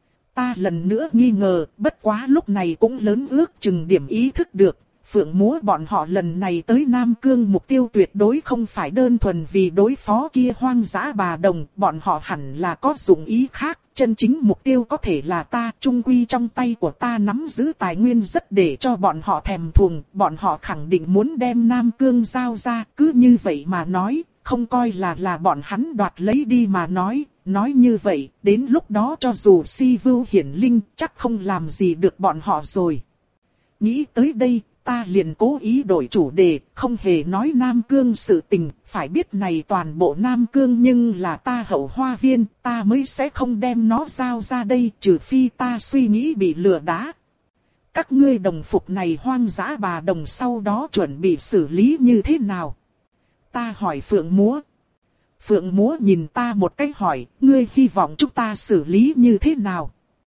Ta lần nữa nghi ngờ, bất quá lúc này cũng lớn ước chừng điểm ý thức được. Phượng Múa bọn họ lần này tới Nam Cương mục tiêu tuyệt đối không phải đơn thuần vì đối phó kia hoang dã bà đồng. Bọn họ hẳn là có dụng ý khác, chân chính mục tiêu có thể là ta. Trung quy trong tay của ta nắm giữ tài nguyên rất để cho bọn họ thèm thuồng. Bọn họ khẳng định muốn đem Nam Cương giao ra, cứ như vậy mà nói. Không coi là là bọn hắn đoạt lấy đi mà nói, nói như vậy, đến lúc đó cho dù Si Vưu hiển linh, chắc không làm gì được bọn họ rồi. Nghĩ tới đây, ta liền cố ý đổi chủ đề, không hề nói Nam Cương sự tình, phải biết này toàn bộ Nam Cương nhưng là ta hậu hoa viên, ta mới sẽ không đem nó giao ra đây, trừ phi ta suy nghĩ bị lừa đá. Các ngươi đồng phục này hoang dã bà đồng sau đó chuẩn bị xử lý như thế nào? Ta hỏi Phượng Múa. Phượng Múa nhìn ta một cái hỏi, ngươi hy vọng chúng ta xử lý như thế nào?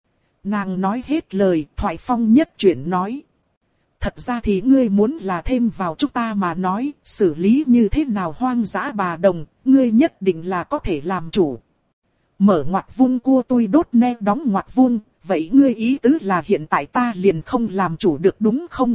Nàng nói hết lời, thoại phong nhất chuyển nói. Thật ra thì ngươi muốn là thêm vào chúng ta mà nói, xử lý như thế nào hoang dã bà đồng, ngươi nhất định là có thể làm chủ. Mở ngoặc vuông cua tôi đốt ne đóng ngoặc vuông, vậy ngươi ý tứ là hiện tại ta liền không làm chủ được đúng không?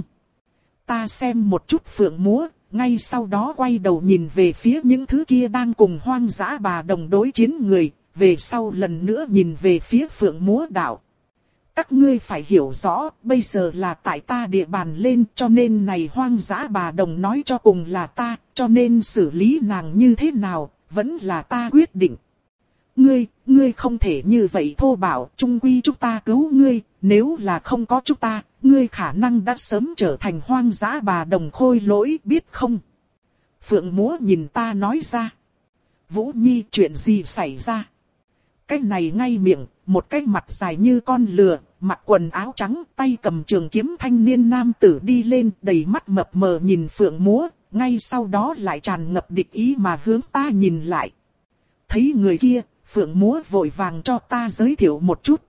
Ta xem một chút Phượng Múa. Ngay sau đó quay đầu nhìn về phía những thứ kia đang cùng hoang dã bà đồng đối chiến người, về sau lần nữa nhìn về phía Phượng Múa đạo. Các ngươi phải hiểu rõ, bây giờ là tại ta địa bàn lên, cho nên này hoang dã bà đồng nói cho cùng là ta, cho nên xử lý nàng như thế nào, vẫn là ta quyết định. Ngươi, ngươi không thể như vậy thô bạo, chung quy chúng ta cứu ngươi, nếu là không có chúng ta, ngươi khả năng đã sớm trở thành hoang dã bà đồng khôi lỗi biết không? Phượng Múa nhìn ta nói ra. Vũ Nhi chuyện gì xảy ra? Cái này ngay miệng, một cái mặt dài như con lừa, mặc quần áo trắng, tay cầm trường kiếm thanh niên nam tử đi lên đầy mắt mập mờ nhìn Phượng Múa, ngay sau đó lại tràn ngập địch ý mà hướng ta nhìn lại. Thấy người kia, Phượng Múa vội vàng cho ta giới thiệu một chút.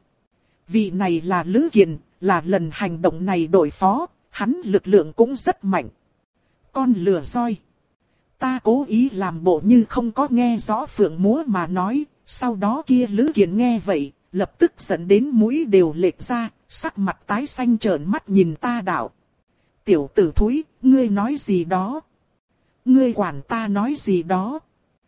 Vị này là Lữ Kiền, là lần hành động này đội phó, hắn lực lượng cũng rất mạnh. Con lừa roi. Ta cố ý làm bộ như không có nghe rõ Phượng Múa mà nói, sau đó kia Lữ Kiền nghe vậy, lập tức giận đến mũi đều lệch ra, sắc mặt tái xanh trợn mắt nhìn ta đạo. Tiểu tử thúi, ngươi nói gì đó? Ngươi quản ta nói gì đó?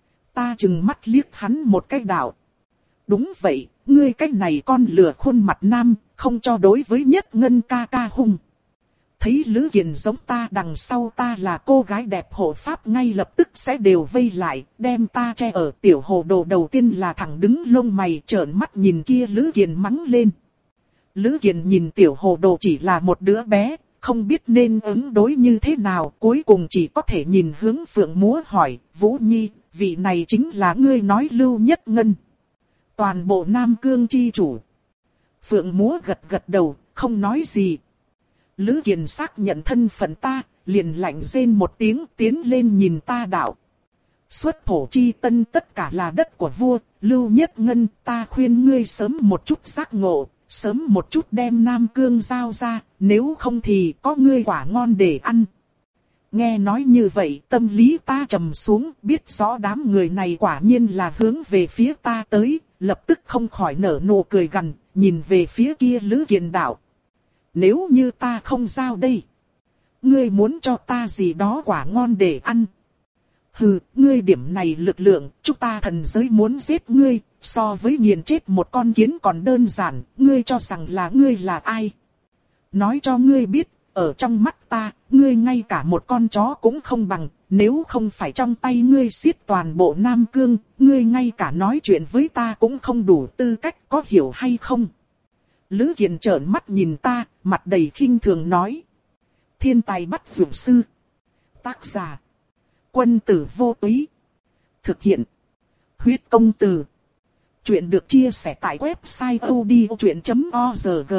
Ta chừng mắt liếc hắn một cái đạo. Đúng vậy, ngươi cái này con lừa khuôn mặt nam, không cho đối với Nhất Ngân ca ca hung. Thấy Lữ Kiền giống ta đằng sau ta là cô gái đẹp hộ pháp ngay lập tức sẽ đều vây lại, đem ta che ở. Tiểu hồ đồ đầu tiên là thẳng đứng lông mày trợn mắt nhìn kia Lữ Kiền mắng lên. Lữ Kiền nhìn tiểu hồ đồ chỉ là một đứa bé, không biết nên ứng đối như thế nào, cuối cùng chỉ có thể nhìn hướng Phượng Múa hỏi, Vũ Nhi, vị này chính là ngươi nói Lưu Nhất Ngân. Toàn bộ Nam Cương chi chủ. Phượng Múa gật gật đầu, không nói gì. Lữ Kiền xác nhận thân phận ta, liền lạnh rên một tiếng tiến lên nhìn ta đạo. Xuất thổ chi tân tất cả là đất của vua, Lưu Nhất Ngân, ta khuyên ngươi sớm một chút giác ngộ, sớm một chút đem Nam Cương giao ra, nếu không thì có ngươi quả ngon để ăn. Nghe nói như vậy tâm lý ta trầm xuống, biết rõ đám người này quả nhiên là hướng về phía ta tới, lập tức không khỏi nở nụ cười gằn, nhìn về phía kia Lữ Kiền đạo. Nếu như ta không giao đây, ngươi muốn cho ta gì đó quả ngon để ăn. Hừ, ngươi điểm này lực lượng, chúng ta thần giới muốn giết ngươi, so với nghiền chết một con kiến còn đơn giản, ngươi cho rằng là ngươi là ai? Nói cho ngươi biết, ở trong mắt ta, ngươi ngay cả một con chó cũng không bằng, nếu không phải trong tay ngươi xiết toàn bộ Nam Cương, ngươi ngay cả nói chuyện với ta cũng không đủ tư cách, có hiểu hay không? Lữ Kiền trợn mắt nhìn ta, mặt đầy khinh thường nói. Thiên tài bắt phượng sư. Tác giả. Quân tử vô túy. Thực hiện. Huyết công từ. Chuyện được chia sẻ tại website odchuyện chấm org.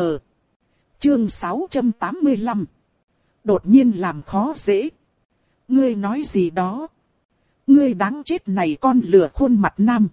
Chương sáu trăm tám mươi lăm. Đột nhiên làm khó dễ. Ngươi nói gì đó? Ngươi đáng chết này con lừa khuôn mặt nam.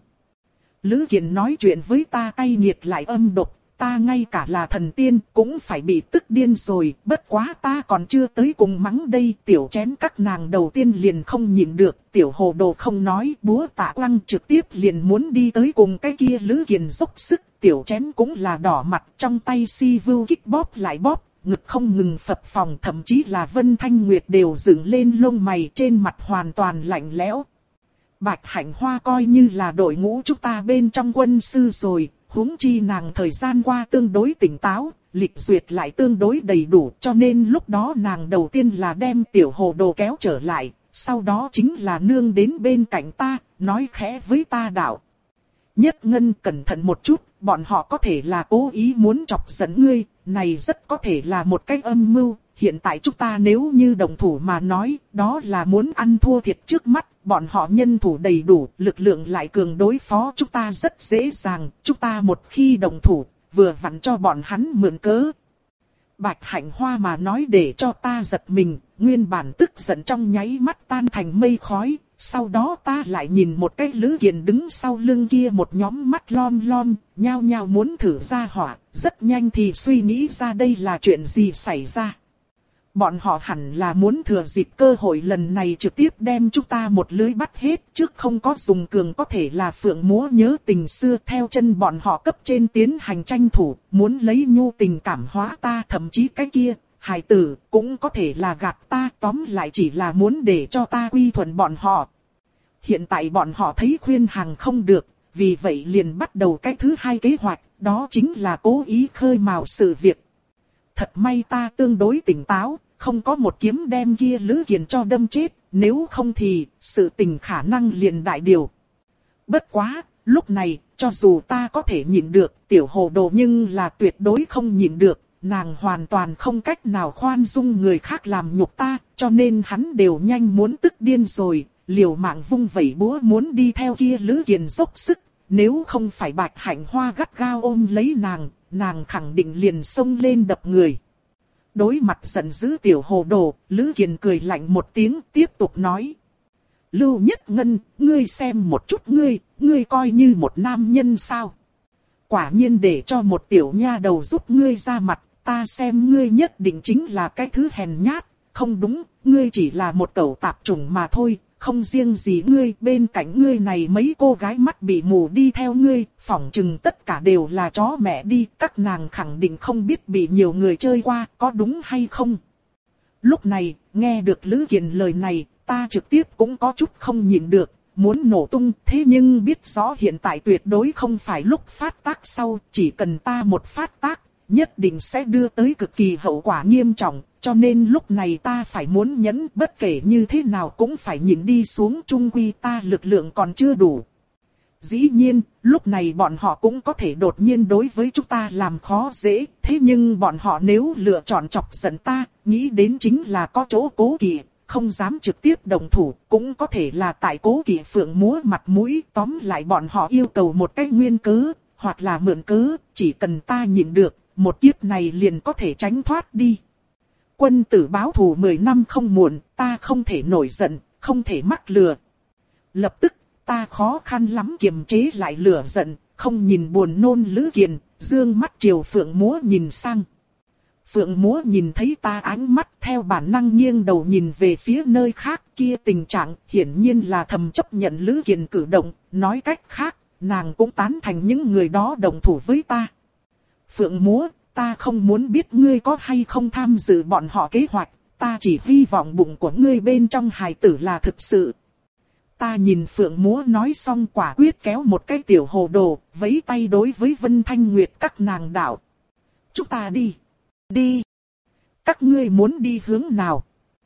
Lữ Kiền nói chuyện với ta cay nghiệt lại âm độc. Ta ngay cả là thần tiên cũng phải bị tức điên rồi, bất quá ta còn chưa tới cùng mắng đây. Tiểu chén các nàng đầu tiên liền không nhịn được, tiểu hồ đồ không nói, búa tạ quăng trực tiếp liền muốn đi tới cùng cái kia Lữ Kiền dốc sức. Tiểu chén cũng là đỏ mặt, trong tay si vưu kích bóp lại bóp, ngực không ngừng phập phồng, thậm chí là Vân Thanh Nguyệt đều dựng lên lông mày, trên mặt hoàn toàn lạnh lẽo. Bạch Hạnh Hoa coi như là đội ngũ chúng ta bên trong quân sư rồi. Huống chi nàng thời gian qua tương đối tỉnh táo, lịch duyệt lại tương đối đầy đủ, cho nên lúc đó nàng đầu tiên là đem tiểu hồ đồ kéo trở lại, sau đó chính là nương đến bên cạnh ta, nói khẽ với ta đạo. Nhất Ngân cẩn thận một chút, bọn họ có thể là cố ý muốn chọc giận ngươi, này rất có thể là một cái âm mưu. Hiện tại chúng ta nếu như đồng thủ mà nói, đó là muốn ăn thua thiệt trước mắt, bọn họ nhân thủ đầy đủ, lực lượng lại cường đối phó chúng ta rất dễ dàng, chúng ta một khi đồng thủ, vừa vặn cho bọn hắn mượn cớ. Bạch Hạnh Hoa mà nói để cho ta giật mình, nguyên bản tức giận trong nháy mắt tan thành mây khói, sau đó ta lại nhìn một cái Lữ Kiền đứng sau lưng kia một nhóm mắt lom lom, nhao nhao muốn thử ra hỏa, rất nhanh thì suy nghĩ ra đây là chuyện gì xảy ra. Bọn họ hẳn là muốn thừa dịp cơ hội lần này trực tiếp đem chúng ta một lưới bắt hết, trước không có dùng cường có thể là Phượng Múa nhớ tình xưa theo chân bọn họ cấp trên tiến hành tranh thủ, muốn lấy nhu tình cảm hóa ta, thậm chí cái kia, hài tử, cũng có thể là gạt ta, tóm lại chỉ là muốn để cho ta quy thuận bọn họ. Hiện tại bọn họ thấy khuyên hàng không được, vì vậy liền bắt đầu cái thứ hai kế hoạch, đó chính là cố ý khơi mào sự việc. Thật may ta tương đối tỉnh táo, không có một kiếm đem kia Lữ Kiền cho đâm chết, nếu không thì sự tình khả năng liền đại điều. Bất quá, lúc này, cho dù ta có thể nhịn được, tiểu hồ đồ nhưng là tuyệt đối không nhịn được, nàng hoàn toàn không cách nào khoan dung người khác làm nhục ta, cho nên hắn đều nhanh muốn tức điên rồi, liều mạng vung vẩy búa muốn đi theo kia Lữ Kiền dốc sức, nếu không phải Bạch Hạnh Hoa gắt gao ôm lấy nàng, nàng khẳng định liền xông lên đập người. Đối mặt giận dữ tiểu hồ đồ, Lữ Kiền cười lạnh một tiếng tiếp tục nói. Lưu Nhất Ngân, ngươi xem một chút ngươi, ngươi coi như một nam nhân sao? Quả nhiên để cho một tiểu nha đầu giúp ngươi ra mặt, ta xem ngươi nhất định chính là cái thứ hèn nhát, không đúng, ngươi chỉ là một cẩu tạp chủng mà thôi. Không riêng gì ngươi, bên cạnh ngươi này mấy cô gái mắt bị mù đi theo ngươi, phỏng chừng tất cả đều là chó mẹ đi, các nàng khẳng định không biết bị nhiều người chơi qua, có đúng hay không? Lúc này, nghe được Lữ Kiền lời này, ta trực tiếp cũng có chút không nhịn được, muốn nổ tung, thế nhưng biết rõ hiện tại tuyệt đối không phải lúc phát tác sau, chỉ cần ta một phát tác, nhất định sẽ đưa tới cực kỳ hậu quả nghiêm trọng, cho nên lúc này ta phải muốn nhẫn, bất kể như thế nào cũng phải nhịn đi xuống, chung quy ta lực lượng còn chưa đủ. Dĩ nhiên, lúc này bọn họ cũng có thể đột nhiên đối với chúng ta làm khó dễ, thế nhưng bọn họ nếu lựa chọn chọc giận ta, nghĩ đến chính là có chỗ cố kỵ, không dám trực tiếp động thủ, cũng có thể là tại cố kỵ phượng múa mặt mũi, tóm lại bọn họ yêu cầu một cái nguyên cớ, hoặc là mượn cớ, chỉ cần ta nhịn được, một kiếp này liền có thể tránh thoát đi. Quân tử báo thù mười năm không muộn, ta không thể nổi giận, không thể mắc lừa. Lập tức, ta khó khăn lắm kiềm chế lại lửa giận, không nhìn buồn nôn Lữ Kiền, dương mắt chiều Phượng Múa nhìn sang. Phượng Múa nhìn thấy ta ánh mắt theo bản năng nghiêng đầu nhìn về phía nơi khác, kia tình trạng hiển nhiên là thầm chấp nhận Lữ Kiền cử động, nói cách khác, nàng cũng tán thành những người đó đồng thủ với ta. Phượng Múa, ta không muốn biết ngươi có hay không tham dự bọn họ kế hoạch, ta chỉ hy vọng bụng của ngươi bên trong hài tử là thực sự. Ta nhìn Phượng Múa nói xong quả quyết kéo một cái tiểu hồ đồ, vẫy tay đối với Vân Thanh Nguyệt các nàng đạo. Chúng ta đi. Đi. Các ngươi muốn đi hướng nào?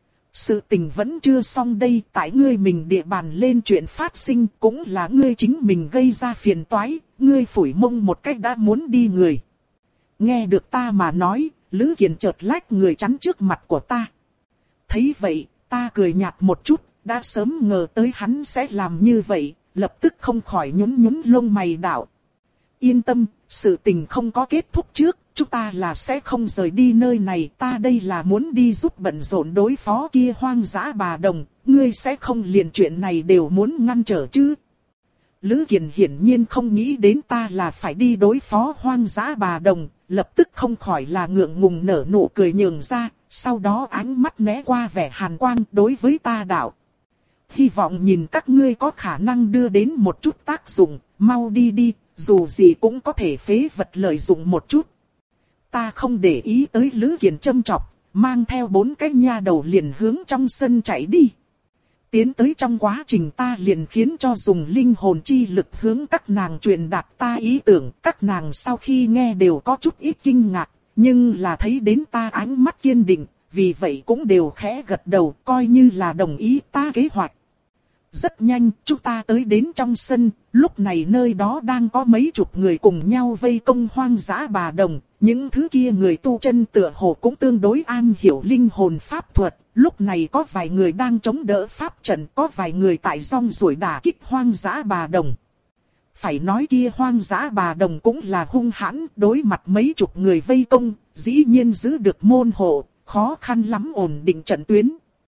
Sự tình vẫn chưa xong đây, tại ngươi mình địa bàn lên chuyện phát sinh cũng là ngươi chính mình gây ra phiền toái, ngươi phủi mông một cách đã muốn đi người. Nghe được ta mà nói, Lữ Kiền chợt lách người chắn trước mặt của ta. Thấy vậy, ta cười nhạt một chút. Đã sớm ngờ tới hắn sẽ làm như vậy, lập tức không khỏi nhún nhún lông mày đạo. Yên tâm, sự tình không có kết thúc trước, chúng ta là sẽ không rời đi nơi này. Ta đây là muốn đi giúp bận rộn đối phó kia hoang dã bà đồng, ngươi sẽ không liền chuyện này đều muốn ngăn trở chứ. Lữ Kiền hiển nhiên không nghĩ đến ta là phải đi đối phó hoang dã bà đồng, lập tức không khỏi là ngượng ngùng nở nụ cười nhường ra, sau đó ánh mắt né qua vẻ hàn quang đối với ta đạo. Hy vọng nhìn các ngươi có khả năng đưa đến một chút tác dụng, mau đi đi, dù gì cũng có thể phế vật lợi dụng một chút. Ta không để ý tới Lữ Kiền châm chọc, mang theo bốn cái nha đầu liền hướng trong sân chạy đi. Tiến tới trong quá trình ta liền khiến cho dùng linh hồn chi lực hướng các nàng truyền đạt ta ý tưởng, các nàng sau khi nghe đều có chút ít kinh ngạc, nhưng là thấy đến ta ánh mắt kiên định, vì vậy cũng đều khẽ gật đầu, coi như là đồng ý ta kế hoạch. Rất nhanh, chúng ta tới đến trong sân, lúc này nơi đó đang có mấy chục người cùng nhau vây công hoang dã bà đồng. Những thứ kia người tu chân tựa hồ cũng tương đối an hiểu linh hồn pháp thuật. Lúc này có vài người đang chống đỡ pháp trận, có vài người tại rong ruổi đả kích hoang dã bà đồng. Phải nói kia hoang dã bà đồng cũng là hung hãn, đối mặt mấy chục người vây công, dĩ nhiên giữ được môn hộ, khó khăn lắm ổn định trận tuyến.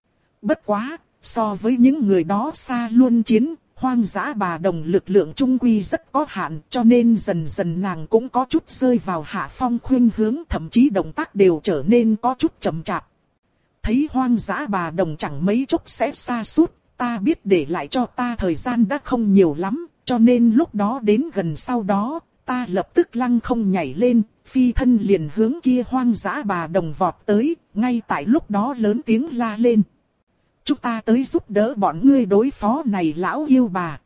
Bất quá! So với những người đó xa luôn chiến, hoang dã bà đồng lực lượng trung quy rất có hạn, cho nên dần dần nàng cũng có chút rơi vào hạ phong khuynh hướng, thậm chí động tác đều trở nên có chút chậm chạp. Thấy hoang dã bà đồng chẳng mấy chốc sẽ sa sút, ta biết để lại cho ta thời gian đã không nhiều lắm, cho nên lúc đó đến gần sau đó, ta lập tức lăng không nhảy lên, phi thân liền hướng kia hoang dã bà đồng vọt tới, ngay tại lúc đó lớn tiếng la lên. Chúng ta tới giúp đỡ bọn ngươi đối phó này lão yêu bà.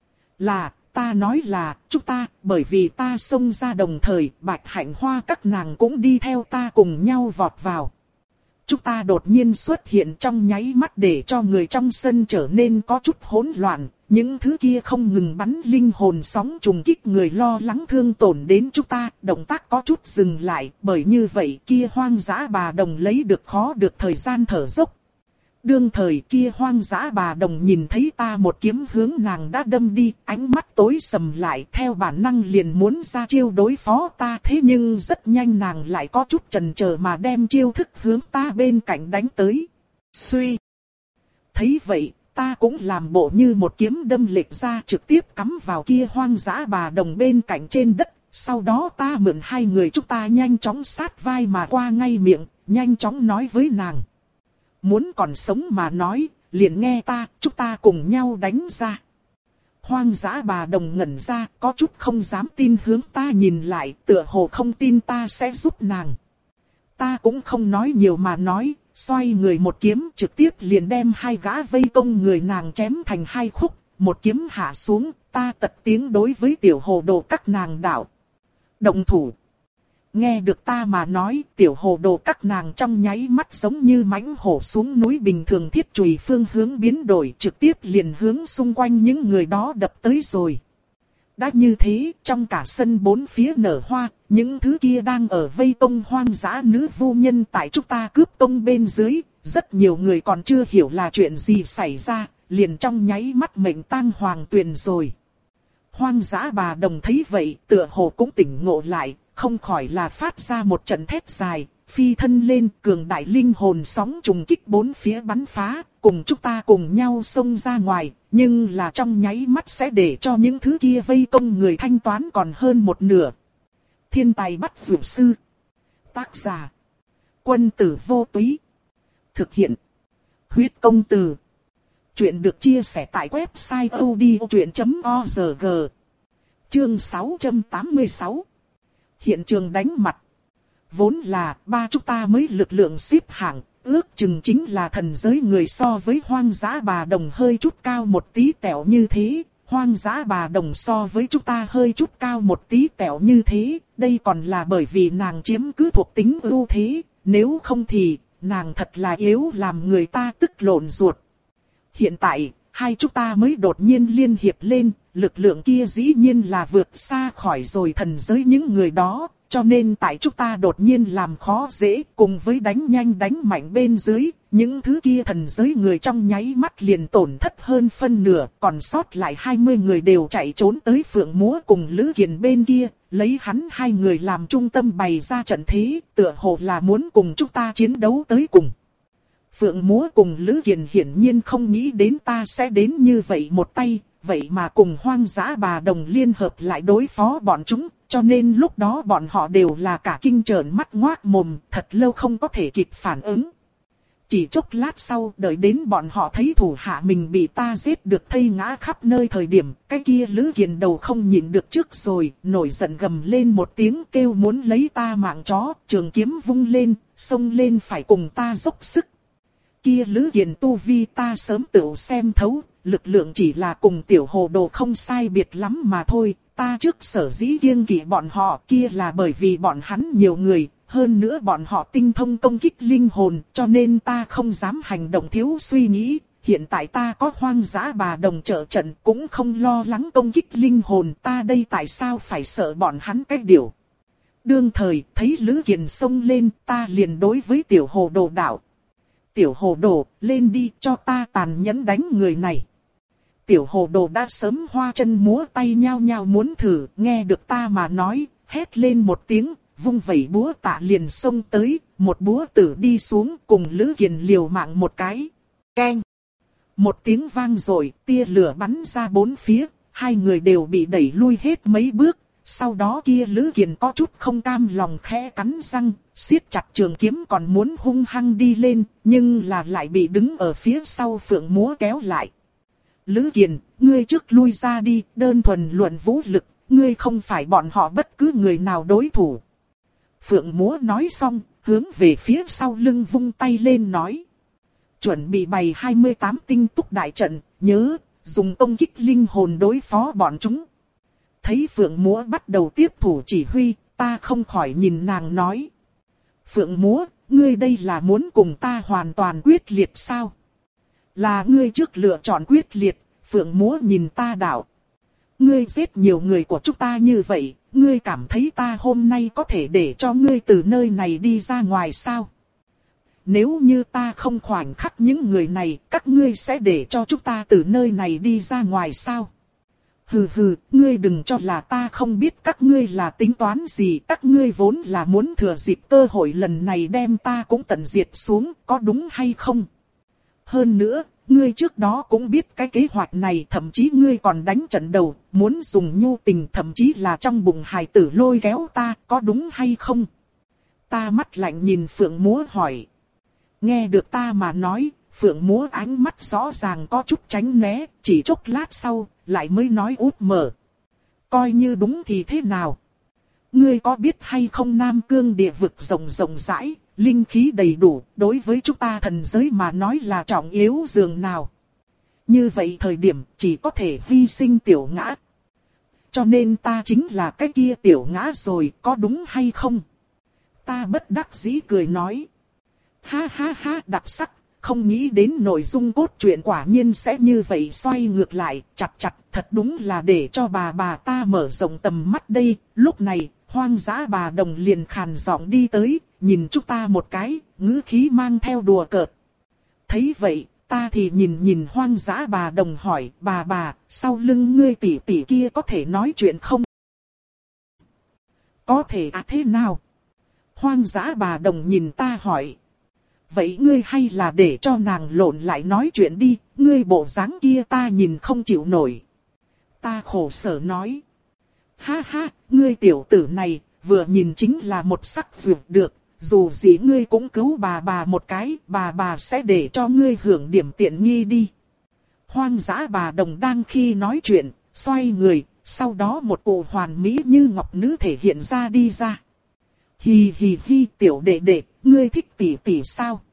Là, ta nói là, chúng ta, bởi vì ta xông ra đồng thời, Bạch Hạnh Hoa các nàng cũng đi theo ta cùng nhau vọt vào. Chúng ta đột nhiên xuất hiện trong nháy mắt để cho người trong sân trở nên có chút hỗn loạn. Những thứ kia không ngừng bắn linh hồn sóng trùng kích, người lo lắng thương tổn đến chúng ta, động tác có chút dừng lại, bởi như vậy kia hoang dã bà đồng lấy được khó được thời gian thở dốc. Đương thời kia hoang dã bà đồng nhìn thấy ta một kiếm hướng nàng đã đâm đi, ánh mắt tối sầm lại, theo bản năng liền muốn ra chiêu đối phó ta, thế nhưng rất nhanh nàng lại có chút chần chờ mà đem chiêu thức hướng ta bên cạnh đánh tới. Suy! Thấy vậy, ta cũng làm bộ như một kiếm đâm lệch ra, trực tiếp cắm vào kia hoang dã bà đồng bên cạnh trên đất, sau đó ta mượn hai người chúng ta nhanh chóng sát vai mà qua ngay miệng, nhanh chóng nói với nàng. Muốn còn sống mà nói, liền nghe ta, chúng ta cùng nhau đánh ra. Hoang dã bà đồng ngẩn ra, có chút không dám tin hướng ta nhìn lại, tựa hồ không tin ta sẽ giúp nàng. Ta cũng không nói nhiều mà nói, xoay người một kiếm trực tiếp liền đem hai gã vây công người nàng chém thành hai khúc, một kiếm hạ xuống, ta tật tiếng đối với tiểu hồ đồ các nàng đạo. Động thủ. Nghe được ta mà nói, tiểu hồ đồ các nàng trong nháy mắt giống như mãnh hổ xuống núi bình thường, thiết chùy phương hướng biến đổi, trực tiếp liền hướng xung quanh những người đó đập tới rồi. Đã như thế, trong cả sân bốn phía nở hoa, những thứ kia đang ở vây công hoang dã nữ vu nhân tại chúng ta cướp tông bên dưới, rất nhiều người còn chưa hiểu là chuyện gì xảy ra, liền trong nháy mắt mệnh tang hoàng tuyền rồi. Hoang dã bà đồng thấy vậy, tựa hồ cũng tỉnh ngộ lại, không khỏi là phát ra một trận thét dài, phi thân lên, cường đại linh hồn sóng trùng kích bốn phía bắn phá, cùng chúng ta cùng nhau xông ra ngoài, nhưng là trong nháy mắt sẽ để cho những thứ kia vây công người thanh toán còn hơn một nửa. Thiên tài bắt dược sư. Tác giả: Quân tử vô túy. Thực hiện: Huyết công từ. Chuyện được chia sẻ tại website odchuyện chấm org. Chương sáu trăm tám mươi sáu. Hiện trường đánh mặt. Vốn là ba chúng ta mới lực lượng xếp hạng, ước chừng chính là thần giới người so với hoang dã bà đồng hơi chút cao một tí tẹo như thế. Hoang dã bà đồng so với chúng ta hơi chút cao một tí tẹo như thế, đây còn là bởi vì nàng chiếm cứ thuộc tính ưu thế, nếu không thì nàng thật là yếu làm người ta tức lộn ruột. Hiện tại, hai chúng ta mới đột nhiên liên hiệp lên, lực lượng kia dĩ nhiên là vượt xa khỏi rồi thần giới những người đó, cho nên tại chúng ta đột nhiên làm khó dễ, cùng với đánh nhanh đánh mạnh bên dưới, những thứ kia thần giới người trong nháy mắt liền tổn thất hơn phân nửa, còn sót lại hai mươi người đều chạy trốn tới Phượng Múa cùng Lữ Kiền bên kia, lấy hắn hai người làm trung tâm bày ra trận thế, tựa hồ là muốn cùng chúng ta chiến đấu tới cùng. Phượng Múa cùng Lữ Kiền hiển nhiên không nghĩ đến ta sẽ đến như vậy một tay, vậy mà cùng hoang dã bà đồng liên hợp lại đối phó bọn chúng, cho nên lúc đó bọn họ đều là cả kinh trợn mắt ngoác mồm, thật lâu không có thể kịp phản ứng. Chỉ chốc lát sau, đợi đến bọn họ thấy thủ hạ mình bị ta giết được thây ngã khắp nơi thời điểm, cái kia Lữ Kiền đầu không nhịn được trước rồi, nổi giận gầm lên một tiếng kêu muốn lấy ta mạng chó, trường kiếm vung lên, xông lên phải cùng ta dốc sức. Kia Lữ Kiền tu vi ta sớm tự xem thấu, lực lượng chỉ là cùng tiểu hồ đồ không sai biệt lắm mà thôi, ta trước sở dĩ kiêng kỵ bọn họ kia là bởi vì bọn hắn nhiều người, hơn nữa bọn họ tinh thông công kích linh hồn, cho nên ta không dám hành động thiếu suy nghĩ, hiện tại ta có hoang dã bà đồng trợ trận cũng không lo lắng công kích linh hồn, ta đây tại sao phải sợ bọn hắn cái điều. Đương thời, thấy Lữ Kiền xông lên, ta liền đối với tiểu hồ đồ đạo. Tiểu hồ đồ, lên đi cho ta tàn nhẫn đánh người này. Tiểu hồ đồ đã sớm hoa chân múa tay nhao nhao muốn thử, nghe được ta mà nói, hét lên một tiếng, vung vẩy búa tạ liền xông tới, một búa tử đi xuống cùng Lữ Kiền liều mạng một cái. Keng! Một tiếng vang rồi, tia lửa bắn ra bốn phía, hai người đều bị đẩy lui hết mấy bước. Sau đó kia Lữ Kiền có chút không cam lòng khẽ cắn răng, siết chặt trường kiếm còn muốn hung hăng đi lên, nhưng là lại bị đứng ở phía sau Phượng Múa kéo lại. Lữ Kiền, ngươi trước lui ra đi, đơn thuần luận vũ lực, ngươi không phải bọn họ bất cứ người nào đối thủ. Phượng Múa nói xong, hướng về phía sau lưng vung tay lên nói. Chuẩn bị bày hai mươi tám tinh túc đại trận, nhớ, dùng công kích linh hồn đối phó bọn chúng. Thấy Phượng Múa bắt đầu tiếp thủ chỉ huy, ta không khỏi nhìn nàng nói. Phượng Múa, ngươi đây là muốn cùng ta hoàn toàn quyết liệt sao? Là ngươi trước lựa chọn quyết liệt, Phượng Múa nhìn ta đạo. Ngươi giết nhiều người của chúng ta như vậy, ngươi cảm thấy ta hôm nay có thể để cho ngươi từ nơi này đi ra ngoài sao? Nếu như ta không khoảnh khắc những người này, các ngươi sẽ để cho chúng ta từ nơi này đi ra ngoài sao? Hừ hừ, ngươi đừng cho là ta không biết các ngươi là tính toán gì, các ngươi vốn là muốn thừa dịp cơ hội lần này đem ta cũng tận diệt xuống, có đúng hay không? Hơn nữa, ngươi trước đó cũng biết cái kế hoạch này, thậm chí ngươi còn đánh trận đầu, muốn dùng nhu tình thậm chí là trong bụng hài tử lôi kéo ta, có đúng hay không? Ta mắt lạnh nhìn Phượng Múa hỏi. Nghe được ta mà nói, Phượng Múa ánh mắt rõ ràng có chút tránh né, chỉ chốc lát sau, lại mới nói út mở. Coi như đúng thì thế nào? Ngươi có biết hay không Nam Cương địa vực rộng rộng rãi, linh khí đầy đủ, đối với chúng ta thần giới mà nói là trọng yếu dường nào. Như vậy thời điểm chỉ có thể hy sinh tiểu ngã. Cho nên ta chính là cái kia tiểu ngã rồi, có đúng hay không? Ta bất đắc dĩ cười nói. Ha ha ha, đặc sắc, không nghĩ đến nội dung cốt truyện quả nhiên sẽ như vậy xoay ngược lại, chặt chặt, thật đúng là để cho bà bà ta mở rộng tầm mắt đây. Lúc này, Hoang Dã Bà Đồng liền khàn giọng đi tới, nhìn chúng ta một cái, ngữ khí mang theo đùa cợt. Thấy vậy, ta thì nhìn nhìn Hoang Dã Bà Đồng hỏi, bà bà, sau lưng ngươi tỷ tỷ kia có thể nói chuyện không? Có thể à, thế nào? Hoang Dã Bà Đồng nhìn ta hỏi. Vậy ngươi hay là để cho nàng lộn lại nói chuyện đi, ngươi bộ dáng kia ta nhìn không chịu nổi. Ta khổ sở nói. Ha ha, ngươi tiểu tử này, vừa nhìn chính là một sắc vượt được, dù gì ngươi cũng cứu bà bà một cái, bà bà sẽ để cho ngươi hưởng điểm tiện nghi đi. Hoang Dã Bà Đồng đang khi nói chuyện, xoay người, sau đó một cụ hoàn mỹ như ngọc nữ thể hiện ra đi ra. Hi hi hi, tiểu đệ đệ, ngươi thích tỷ tỷ sao?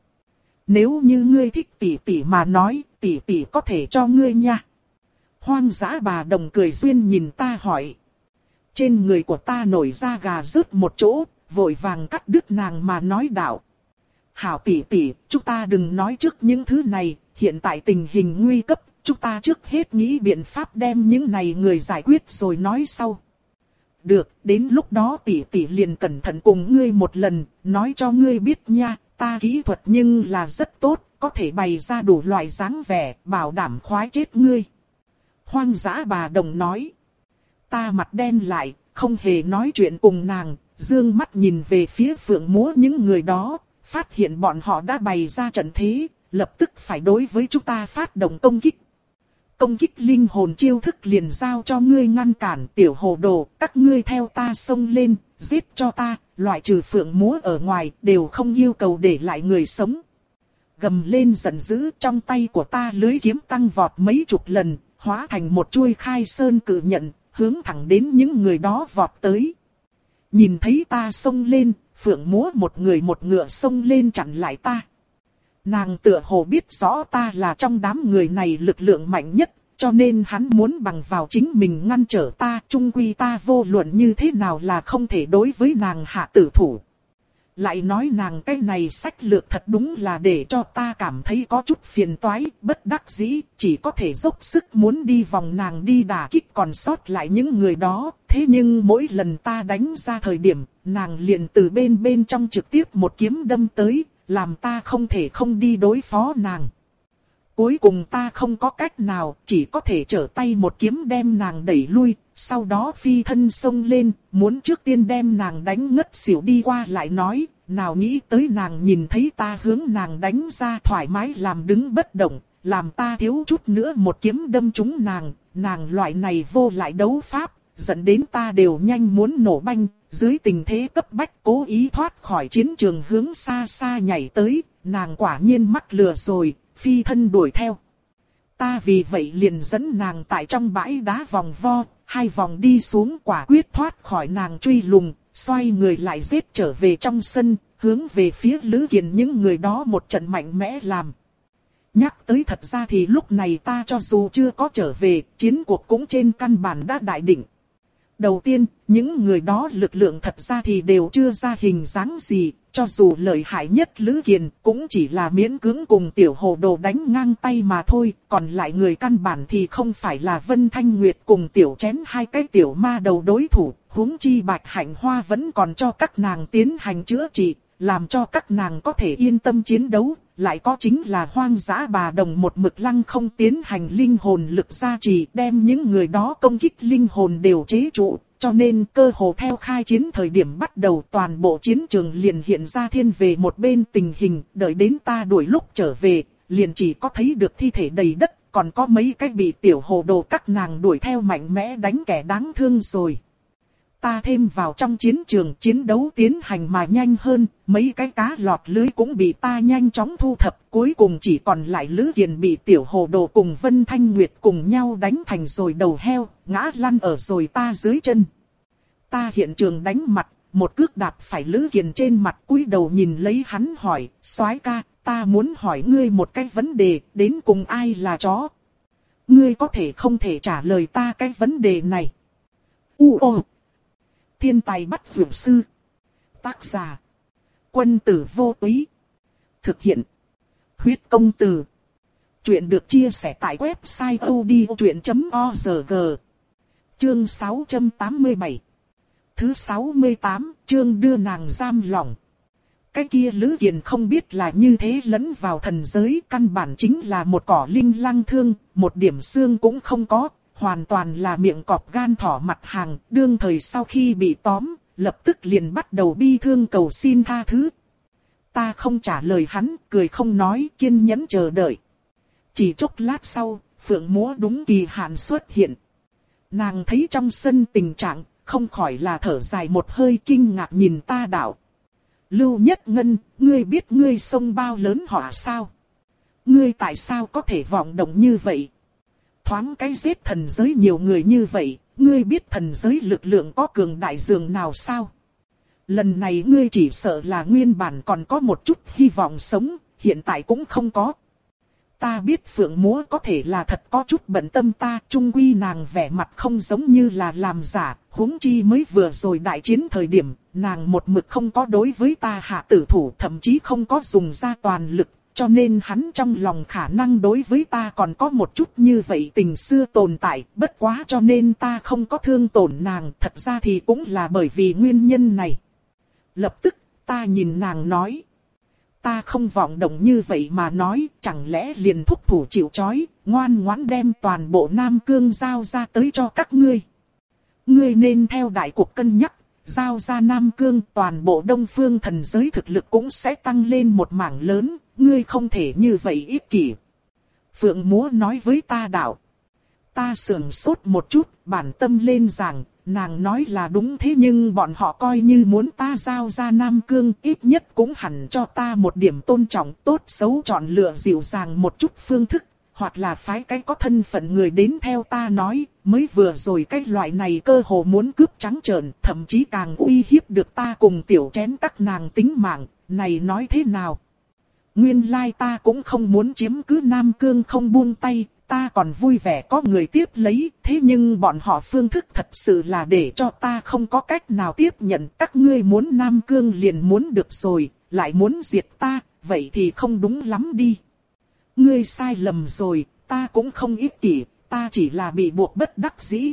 Nếu như ngươi thích tỷ tỷ mà nói, tỷ tỷ có thể cho ngươi nha. Hoang Dã Bà Đồng cười duyên nhìn ta hỏi. Trên người của ta nổi da gà rớt một chỗ, vội vàng cắt đứt nàng mà nói đạo. Hảo tỷ tỷ, chúng ta đừng nói trước những thứ này, hiện tại tình hình nguy cấp, chúng ta trước hết nghĩ biện pháp đem những này người giải quyết rồi nói sau. Được, đến lúc đó tỷ tỷ liền cẩn thận cùng ngươi một lần, nói cho ngươi biết nha, ta kỹ thuật nhưng là rất tốt, có thể bày ra đủ loại dáng vẻ, bảo đảm khoái chết ngươi. Hoang Dã Bà Đồng nói. Ta mặt đen lại, không hề nói chuyện cùng nàng, dương mắt nhìn về phía Phượng Múa những người đó, phát hiện bọn họ đã bày ra trận thế, lập tức phải đối với chúng ta phát động công kích. Công kích linh hồn chiêu thức liền giao cho ngươi ngăn cản, tiểu hồ đồ, các ngươi theo ta xông lên, giết cho ta, loại trừ Phượng Múa ở ngoài, đều không yêu cầu để lại người sống. Gầm lên giận dữ, trong tay của ta lưới kiếm tăng vọt mấy chục lần, hóa thành một chuôi khai sơn cự nhận, hướng thẳng đến những người đó vọt tới. Nhìn thấy ta xông lên, Phượng Múa một người một ngựa xông lên chặn lại ta. Nàng tựa hồ biết rõ ta là trong đám người này lực lượng mạnh nhất, cho nên hắn muốn bằng vào chính mình ngăn trở ta, chung quy ta vô luận như thế nào là không thể đối với nàng hạ tử thủ. Lại nói nàng cái này sách lược thật đúng là để cho ta cảm thấy có chút phiền toái, bất đắc dĩ, chỉ có thể dốc sức muốn đi vòng nàng đi đả kích còn sót lại những người đó. Thế nhưng mỗi lần ta đánh ra thời điểm, nàng liền từ bên bên trong trực tiếp một kiếm đâm tới, làm ta không thể không đi đối phó nàng. Cuối cùng ta không có cách nào, chỉ có thể trở tay một kiếm đem nàng đẩy lui, sau đó phi thân xông lên, muốn trước tiên đem nàng đánh ngất xỉu đi qua lại nói, nào nghĩ tới nàng nhìn thấy ta hướng nàng đánh ra thoải mái làm đứng bất động, làm ta thiếu chút nữa một kiếm đâm trúng nàng, nàng loại này vô lại đấu pháp, dẫn đến ta đều nhanh muốn nổ banh, dưới tình thế cấp bách cố ý thoát khỏi chiến trường hướng xa xa nhảy tới, nàng quả nhiên mắc lừa rồi, phi thân đuổi theo. Ta vì vậy liền dẫn nàng tại trong bãi đá vòng vo, hai vòng đi xuống quả quyết thoát khỏi nàng truy lùng, xoay người lại giết trở về trong sân, hướng về phía Lữ Kiền những người đó một trận mạnh mẽ làm. Nhắc tới thật ra thì lúc này ta cho dù chưa có trở về, chiến cuộc cũng trên căn bản đã đại định. Đầu tiên, những người đó lực lượng thật ra thì đều chưa ra hình dáng gì, cho dù lợi hại nhất Lữ Kiền cũng chỉ là miễn cưỡng cùng tiểu hồ đồ đánh ngang tay mà thôi, còn lại người căn bản thì không phải là Vân Thanh Nguyệt cùng tiểu chén hai cái tiểu ma đầu đối thủ, huống chi Bạch Hạnh Hoa vẫn còn cho các nàng tiến hành chữa trị, làm cho các nàng có thể yên tâm chiến đấu, lại có chính là Hoang Dã Bà Đồng một mực lăng không tiến hành linh hồn lực gia trì, đem những người đó công kích linh hồn đều chế trụ, cho nên cơ hồ theo khai chiến thời điểm bắt đầu toàn bộ chiến trường liền hiện ra thiên về một bên tình hình, đợi đến ta đuổi lúc trở về, liền chỉ có thấy được thi thể đầy đất, còn có mấy cái bị tiểu hồ đồ các nàng đuổi theo mạnh mẽ đánh kẻ đáng thương rồi. Ta thêm vào trong chiến trường chiến đấu tiến hành mà nhanh hơn, mấy cái cá lọt lưới cũng bị ta nhanh chóng thu thập, cuối cùng chỉ còn lại Lữ Kiền bị tiểu hồ đồ cùng Vân Thanh Nguyệt cùng nhau đánh thành rồi đầu heo, ngã lăn ở rồi ta dưới chân. Ta hiện trường đánh mặt, một cước đạp phải Lữ Kiền trên mặt, cúi đầu nhìn lấy hắn hỏi, soái ca, ta muốn hỏi ngươi một cái vấn đề, đến cùng ai là chó? Ngươi có thể không thể trả lời ta cái vấn đề này. U ô. Thiên tài bắt vượt sư. Tác giả. Quân tử vô túy. Thực hiện. Huyết công từ. Chuyện được chia sẻ tại website odchuyện chấm org. Chương sáu trăm tám mươi bảy. Thứ sáu mươi tám, chương đưa nàng giam lỏng. Cái kia Lữ Kiền không biết là như thế lẫn vào thần giới, căn bản chính là một cỏ linh lăng thương, một điểm xương cũng không có, hoàn toàn là miệng cọp gan thỏ mặt hàng. Đương thời sau khi bị tóm, lập tức liền bắt đầu bi thương cầu xin tha thứ. Ta không trả lời hắn, cười không nói, kiên nhẫn chờ đợi. Chỉ chốc lát sau, Phượng Múa đúng kỳ hạn xuất hiện. Nàng thấy trong sân tình trạng, không khỏi là thở dài một hơi kinh ngạc nhìn ta đạo. Lưu Nhất Ngân, ngươi biết ngươi sông bao lớn họa sao? Ngươi tại sao có thể vọng động như vậy? Thoáng cái giết thần giới nhiều người như vậy, ngươi biết thần giới lực lượng có cường đại dường nào sao? Lần này ngươi chỉ sợ là nguyên bản còn có một chút hy vọng sống, hiện tại cũng không có. Ta biết Phượng Múa có thể là thật có chút bận tâm ta, chung quy nàng vẻ mặt không giống như là làm giả, huống chi mới vừa rồi đại chiến thời điểm, nàng một mực không có đối với ta hạ tử thủ, thậm chí không có dùng ra toàn lực, cho nên hắn trong lòng khả năng đối với ta còn có một chút như vậy tình xưa tồn tại, bất quá cho nên ta không có thương tổn nàng, thật ra thì cũng là bởi vì nguyên nhân này. Lập tức, ta nhìn nàng nói. Ta không vọng động như vậy mà nói, chẳng lẽ liền thúc thủ chịu trói, ngoan ngoãn đem toàn bộ Nam Cương giao ra tới cho các ngươi. Ngươi nên theo đại cuộc cân nhắc, giao ra Nam Cương, toàn bộ Đông Phương thần giới thực lực cũng sẽ tăng lên một mảng lớn, ngươi không thể như vậy ích kỷ. Phượng Múa nói với ta đạo. Ta sườn sốt một chút, bản tâm lên rằng, nàng nói là đúng thế nhưng bọn họ coi như muốn ta giao ra Nam Cương, ít nhất cũng hẳn cho ta một điểm tôn trọng, tốt xấu chọn lựa dịu dàng một chút phương thức, hoặc là phái cái có thân phận người đến theo ta nói, mới vừa rồi cái loại này cơ hồ muốn cướp trắng trợn, thậm chí càng uy hiếp được ta cùng tiểu chén các nàng tính mạng, này nói thế nào? Nguyên lai ta cũng không muốn chiếm cứ Nam Cương không buông tay. Ta còn vui vẻ có người tiếp lấy, thế nhưng bọn họ phương thức thật sự là để cho ta không có cách nào tiếp nhận. Các ngươi muốn Nam Cương liền muốn được rồi, lại muốn diệt ta, vậy thì không đúng lắm đi. Ngươi sai lầm rồi, ta cũng không ích kỷ, ta chỉ là bị buộc bất đắc dĩ.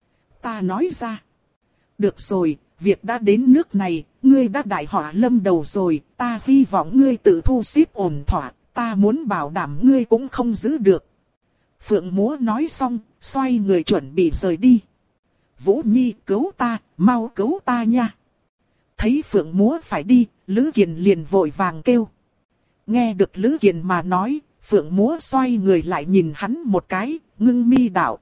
Ta nói ra. Được rồi, việc đã đến nước này, ngươi đã đại họa lâm đầu rồi, ta hy vọng ngươi tự thu xếp ổn thỏa, ta muốn bảo đảm ngươi cũng không giữ được. Phượng Múa nói xong, xoay người chuẩn bị rời đi. Vũ Nhi cứu ta, mau cứu ta nha. Thấy Phượng Múa phải đi, Lữ Kiền liền vội vàng kêu. Nghe được Lữ Kiền mà nói, Phượng Múa xoay người lại nhìn hắn một cái, ngưng mi đạo.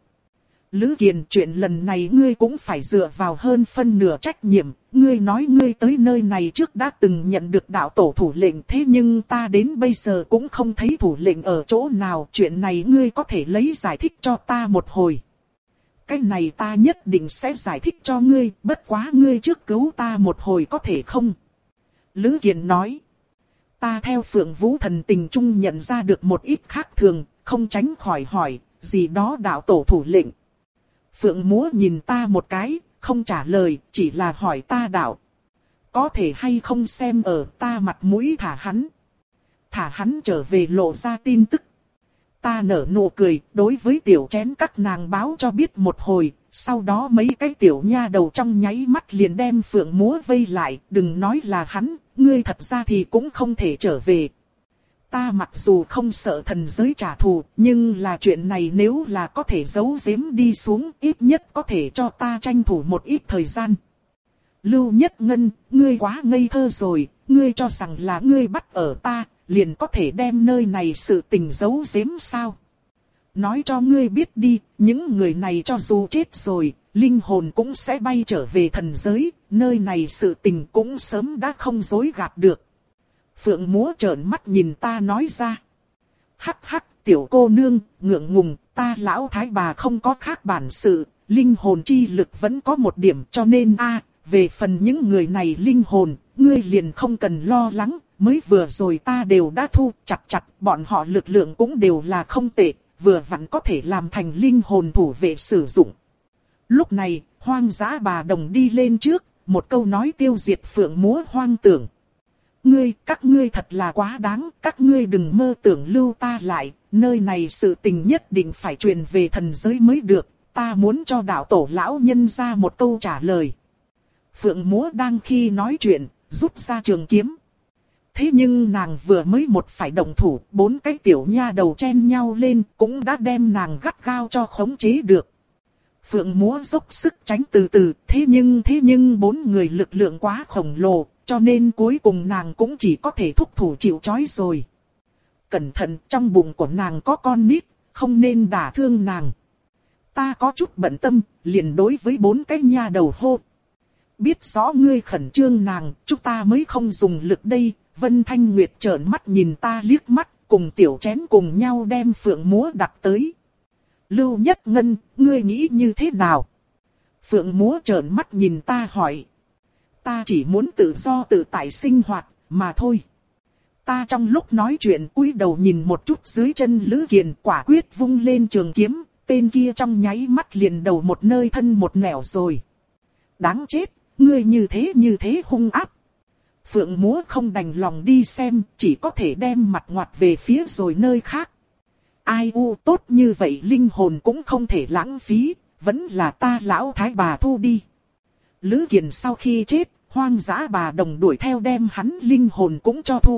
Lữ Kiền, chuyện lần này ngươi cũng phải dựa vào hơn phân nửa trách nhiệm. Ngươi nói ngươi tới nơi này trước đã từng nhận được đạo tổ thủ lệnh, thế nhưng ta đến bây giờ cũng không thấy thủ lệnh ở chỗ nào. Chuyện này ngươi có thể lấy giải thích cho ta một hồi. Cái này ta nhất định sẽ giải thích cho ngươi, bất quá ngươi trước cứu ta một hồi có thể không? Lữ Kiền nói. Ta theo Phượng Vũ thần tình trung nhận ra được một ít khác thường, không tránh khỏi hỏi, gì đó đạo tổ thủ lệnh. Phượng Múa nhìn ta một cái, không trả lời, chỉ là hỏi ta đạo. Có thể hay không xem ở ta mặt mũi thả hắn. Thả hắn trở về lộ ra tin tức. Ta nở nụ cười, đối với tiểu chén các nàng báo cho biết một hồi, sau đó mấy cái tiểu nha đầu trong nháy mắt liền đem Phượng Múa vây lại, đừng nói là hắn, ngươi thật ra thì cũng không thể trở về. Ta mặc dù không sợ thần giới trả thù, nhưng là chuyện này nếu là có thể giấu giếm đi xuống, ít nhất có thể cho ta tranh thủ một ít thời gian. Lưu Nhất Ngân, ngươi quá ngây thơ rồi, ngươi cho rằng là ngươi bắt ở ta, liền có thể đem nơi này sự tình giấu giếm sao? Nói cho ngươi biết đi, những người này cho dù chết rồi, linh hồn cũng sẽ bay trở về thần giới, nơi này sự tình cũng sớm đã không dối gạt được. Phượng Múa trợn mắt nhìn ta nói ra. Hắc hắc, tiểu cô nương, ngượng ngùng, ta lão thái bà không có khác bản sự, linh hồn chi lực vẫn có một điểm cho nên a về phần những người này linh hồn, ngươi liền không cần lo lắng, mới vừa rồi ta đều đã thu chặt chặt, bọn họ lực lượng cũng đều là không tệ, vừa vặn có thể làm thành linh hồn thủ vệ sử dụng. Lúc này, Hoang Dã Bà Đồng đi lên trước, một câu nói tiêu diệt phượng múa hoang tưởng. Ngươi, các ngươi thật là quá đáng, các ngươi đừng mơ tưởng lưu ta lại, nơi này sự tình nhất định phải truyền về thần giới mới được, ta muốn cho đạo tổ lão nhân ra một câu trả lời. Phượng múa đang khi nói chuyện, rút ra trường kiếm. Thế nhưng nàng vừa mới một phải động thủ, bốn cái tiểu nha đầu chen nhau lên, cũng đã đem nàng gắt gao cho khống chế được. Phượng múa dốc sức tránh từ từ, thế nhưng thế nhưng bốn người lực lượng quá khổng lồ, cho nên cuối cùng nàng cũng chỉ có thể thúc thủ chịu trói rồi. Cẩn thận, trong bụng của nàng có con nít, không nên đả thương nàng. Ta có chút bận tâm, liền đối với bốn cái nha đầu hô. Biết rõ ngươi khẩn trương nàng, chúng ta mới không dùng lực đây. Vân Thanh Nguyệt trợn mắt nhìn ta liếc mắt, cùng tiểu chén cùng nhau đem phượng múa đặt tới. Lưu Nhất Ngân, ngươi nghĩ như thế nào? Phượng múa trợn mắt nhìn ta hỏi. Ta chỉ muốn tự do tự tại sinh hoạt, mà thôi. Ta trong lúc nói chuyện cúi đầu nhìn một chút dưới chân Lữ Kiền, quả quyết vung lên trường kiếm, tên kia trong nháy mắt liền đầu một nơi thân một nẻo rồi. Đáng chết, ngươi như thế như thế hung ác. Phượng múa không đành lòng đi xem, chỉ có thể đem mặt ngoặt về phía rồi nơi khác. Ai u, tốt như vậy linh hồn cũng không thể lãng phí, vẫn là ta lão thái bà thu đi. Lữ Kiền sau khi chết, Hoang Dã Bà Đồng đuổi theo đem hắn linh hồn cũng cho thu.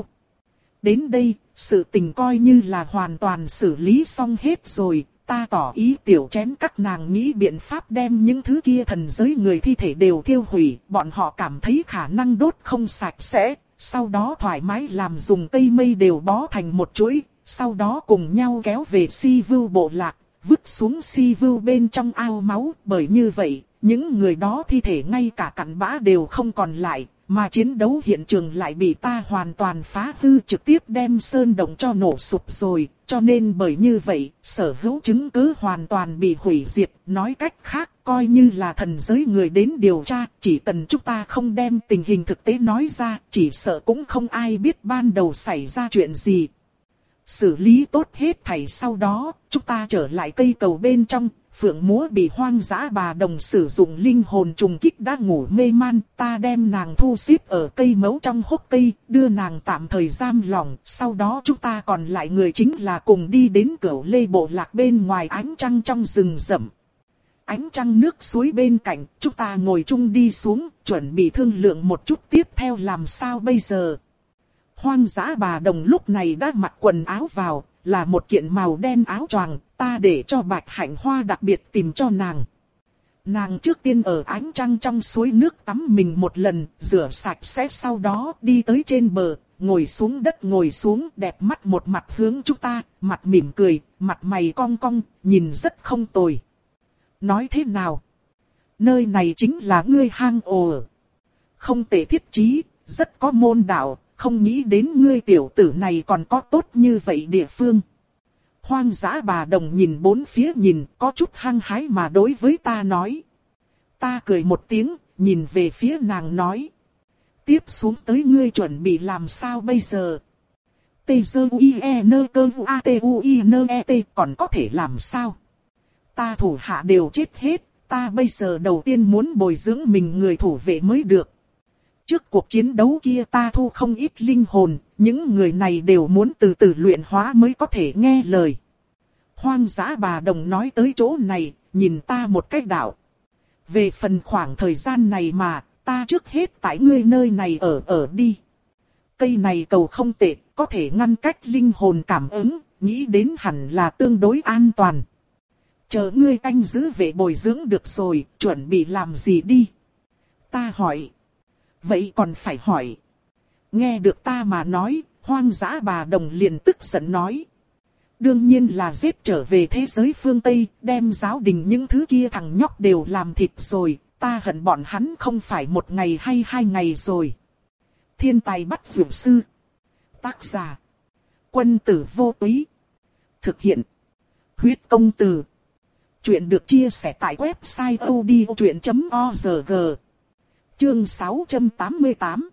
Đến đây, sự tình coi như là hoàn toàn xử lý xong hết rồi, ta tỏ ý tiểu chén các nàng nghĩ biện pháp đem những thứ kia thần giới người thi thể đều tiêu hủy, bọn họ cảm thấy khả năng đốt không sạch sẽ, sau đó thoải mái làm dùng cây mây đều bó thành một chuỗi, sau đó cùng nhau kéo về Si Vưu bộ lạc, vứt xuống Si Vưu bên trong ao máu, bởi như vậy, những người đó thi thể ngay cả cặn bã đều không còn lại, mà chiến đấu hiện trường lại bị ta hoàn toàn phá hư, trực tiếp đem sơn động cho nổ sụp rồi, cho nên bởi như vậy, sở hữu chứng cứ hoàn toàn bị hủy diệt, nói cách khác, coi như là thần giới người đến điều tra, chỉ cần chúng ta không đem tình hình thực tế nói ra, chỉ sợ cũng không ai biết ban đầu xảy ra chuyện gì. Xử lý tốt hết thảy sau đó, chúng ta trở lại cây cầu bên trong. Phượng múa bị Hoang Dã Bà Đồng sử dụng linh hồn trùng kích đã ngủ mê man, ta đem nàng thu xếp ở cây mẫu trong hốc cây, đưa nàng tạm thời giam lỏng, sau đó chúng ta còn lại người chính là cùng đi đến Cửu Lê bộ lạc bên ngoài ánh trăng trong rừng rậm. Ánh trăng nước suối bên cạnh, chúng ta ngồi chung đi xuống, chuẩn bị thương lượng một chút tiếp theo làm sao bây giờ. Hoang Dã Bà Đồng lúc này đã mặc quần áo vào, là một kiện màu đen áo choàng, ta để cho Bạch Hạnh Hoa đặc biệt tìm cho nàng. Nàng trước tiên ở ánh trăng trong suối nước tắm mình một lần, rửa sạch sẽ sau đó đi tới trên bờ, ngồi xuống đất ngồi xuống đẹp mắt một mặt hướng chúng ta, mặt mỉm cười, mặt mày cong cong, nhìn rất không tồi. Nói thế nào? Nơi này chính là ngươi hang ổ. Không tệ thiết trí, rất có môn đạo. Không nghĩ đến ngươi tiểu tử này còn có tốt như vậy địa phương. Hoang Dã Bà Đồng nhìn bốn phía nhìn, có chút hăng hái mà đối với ta nói. Ta cười một tiếng, nhìn về phía nàng nói. Tiếp xuống tới ngươi chuẩn bị làm sao bây giờ? Tê dơ u i e nơ cơ u a t u i nơ e t còn có thể làm sao? Ta thủ hạ đều chết hết, ta bây giờ đầu tiên muốn bồi dưỡng mình người thủ vệ mới được. Trước cuộc chiến đấu kia ta thu không ít linh hồn, những người này đều muốn từ từ luyện hóa mới có thể nghe lời. Hoang Dã Bà Đồng nói tới chỗ này, nhìn ta một cách đạo. Về phần khoảng thời gian này mà, ta trước hết tại ngươi nơi này ở ở đi. Cây này cầu không tệ, có thể ngăn cách linh hồn cảm ứng, nghĩ đến hẳn là tương đối an toàn. Chờ ngươi canh giữ vệ bồi dưỡng được rồi, chuẩn bị làm gì đi? Ta hỏi. Vậy còn phải hỏi. Nghe được ta mà nói, Hoang Dã Bà Đồng liền tức giận nói. Đương nhiên là giết trở về thế giới phương Tây, đem giáo đình những thứ kia thằng nhóc đều làm thịt rồi, ta hận bọn hắn không phải một ngày hay hai ngày rồi. Thiên tài bắt dưỡng sư. Tác giả. Quân tử vô túy. Thực hiện. Huyết công từ. Chuyện được chia sẻ tại website odchuyện chấm org. Chương sáu trăm tám mươi tám.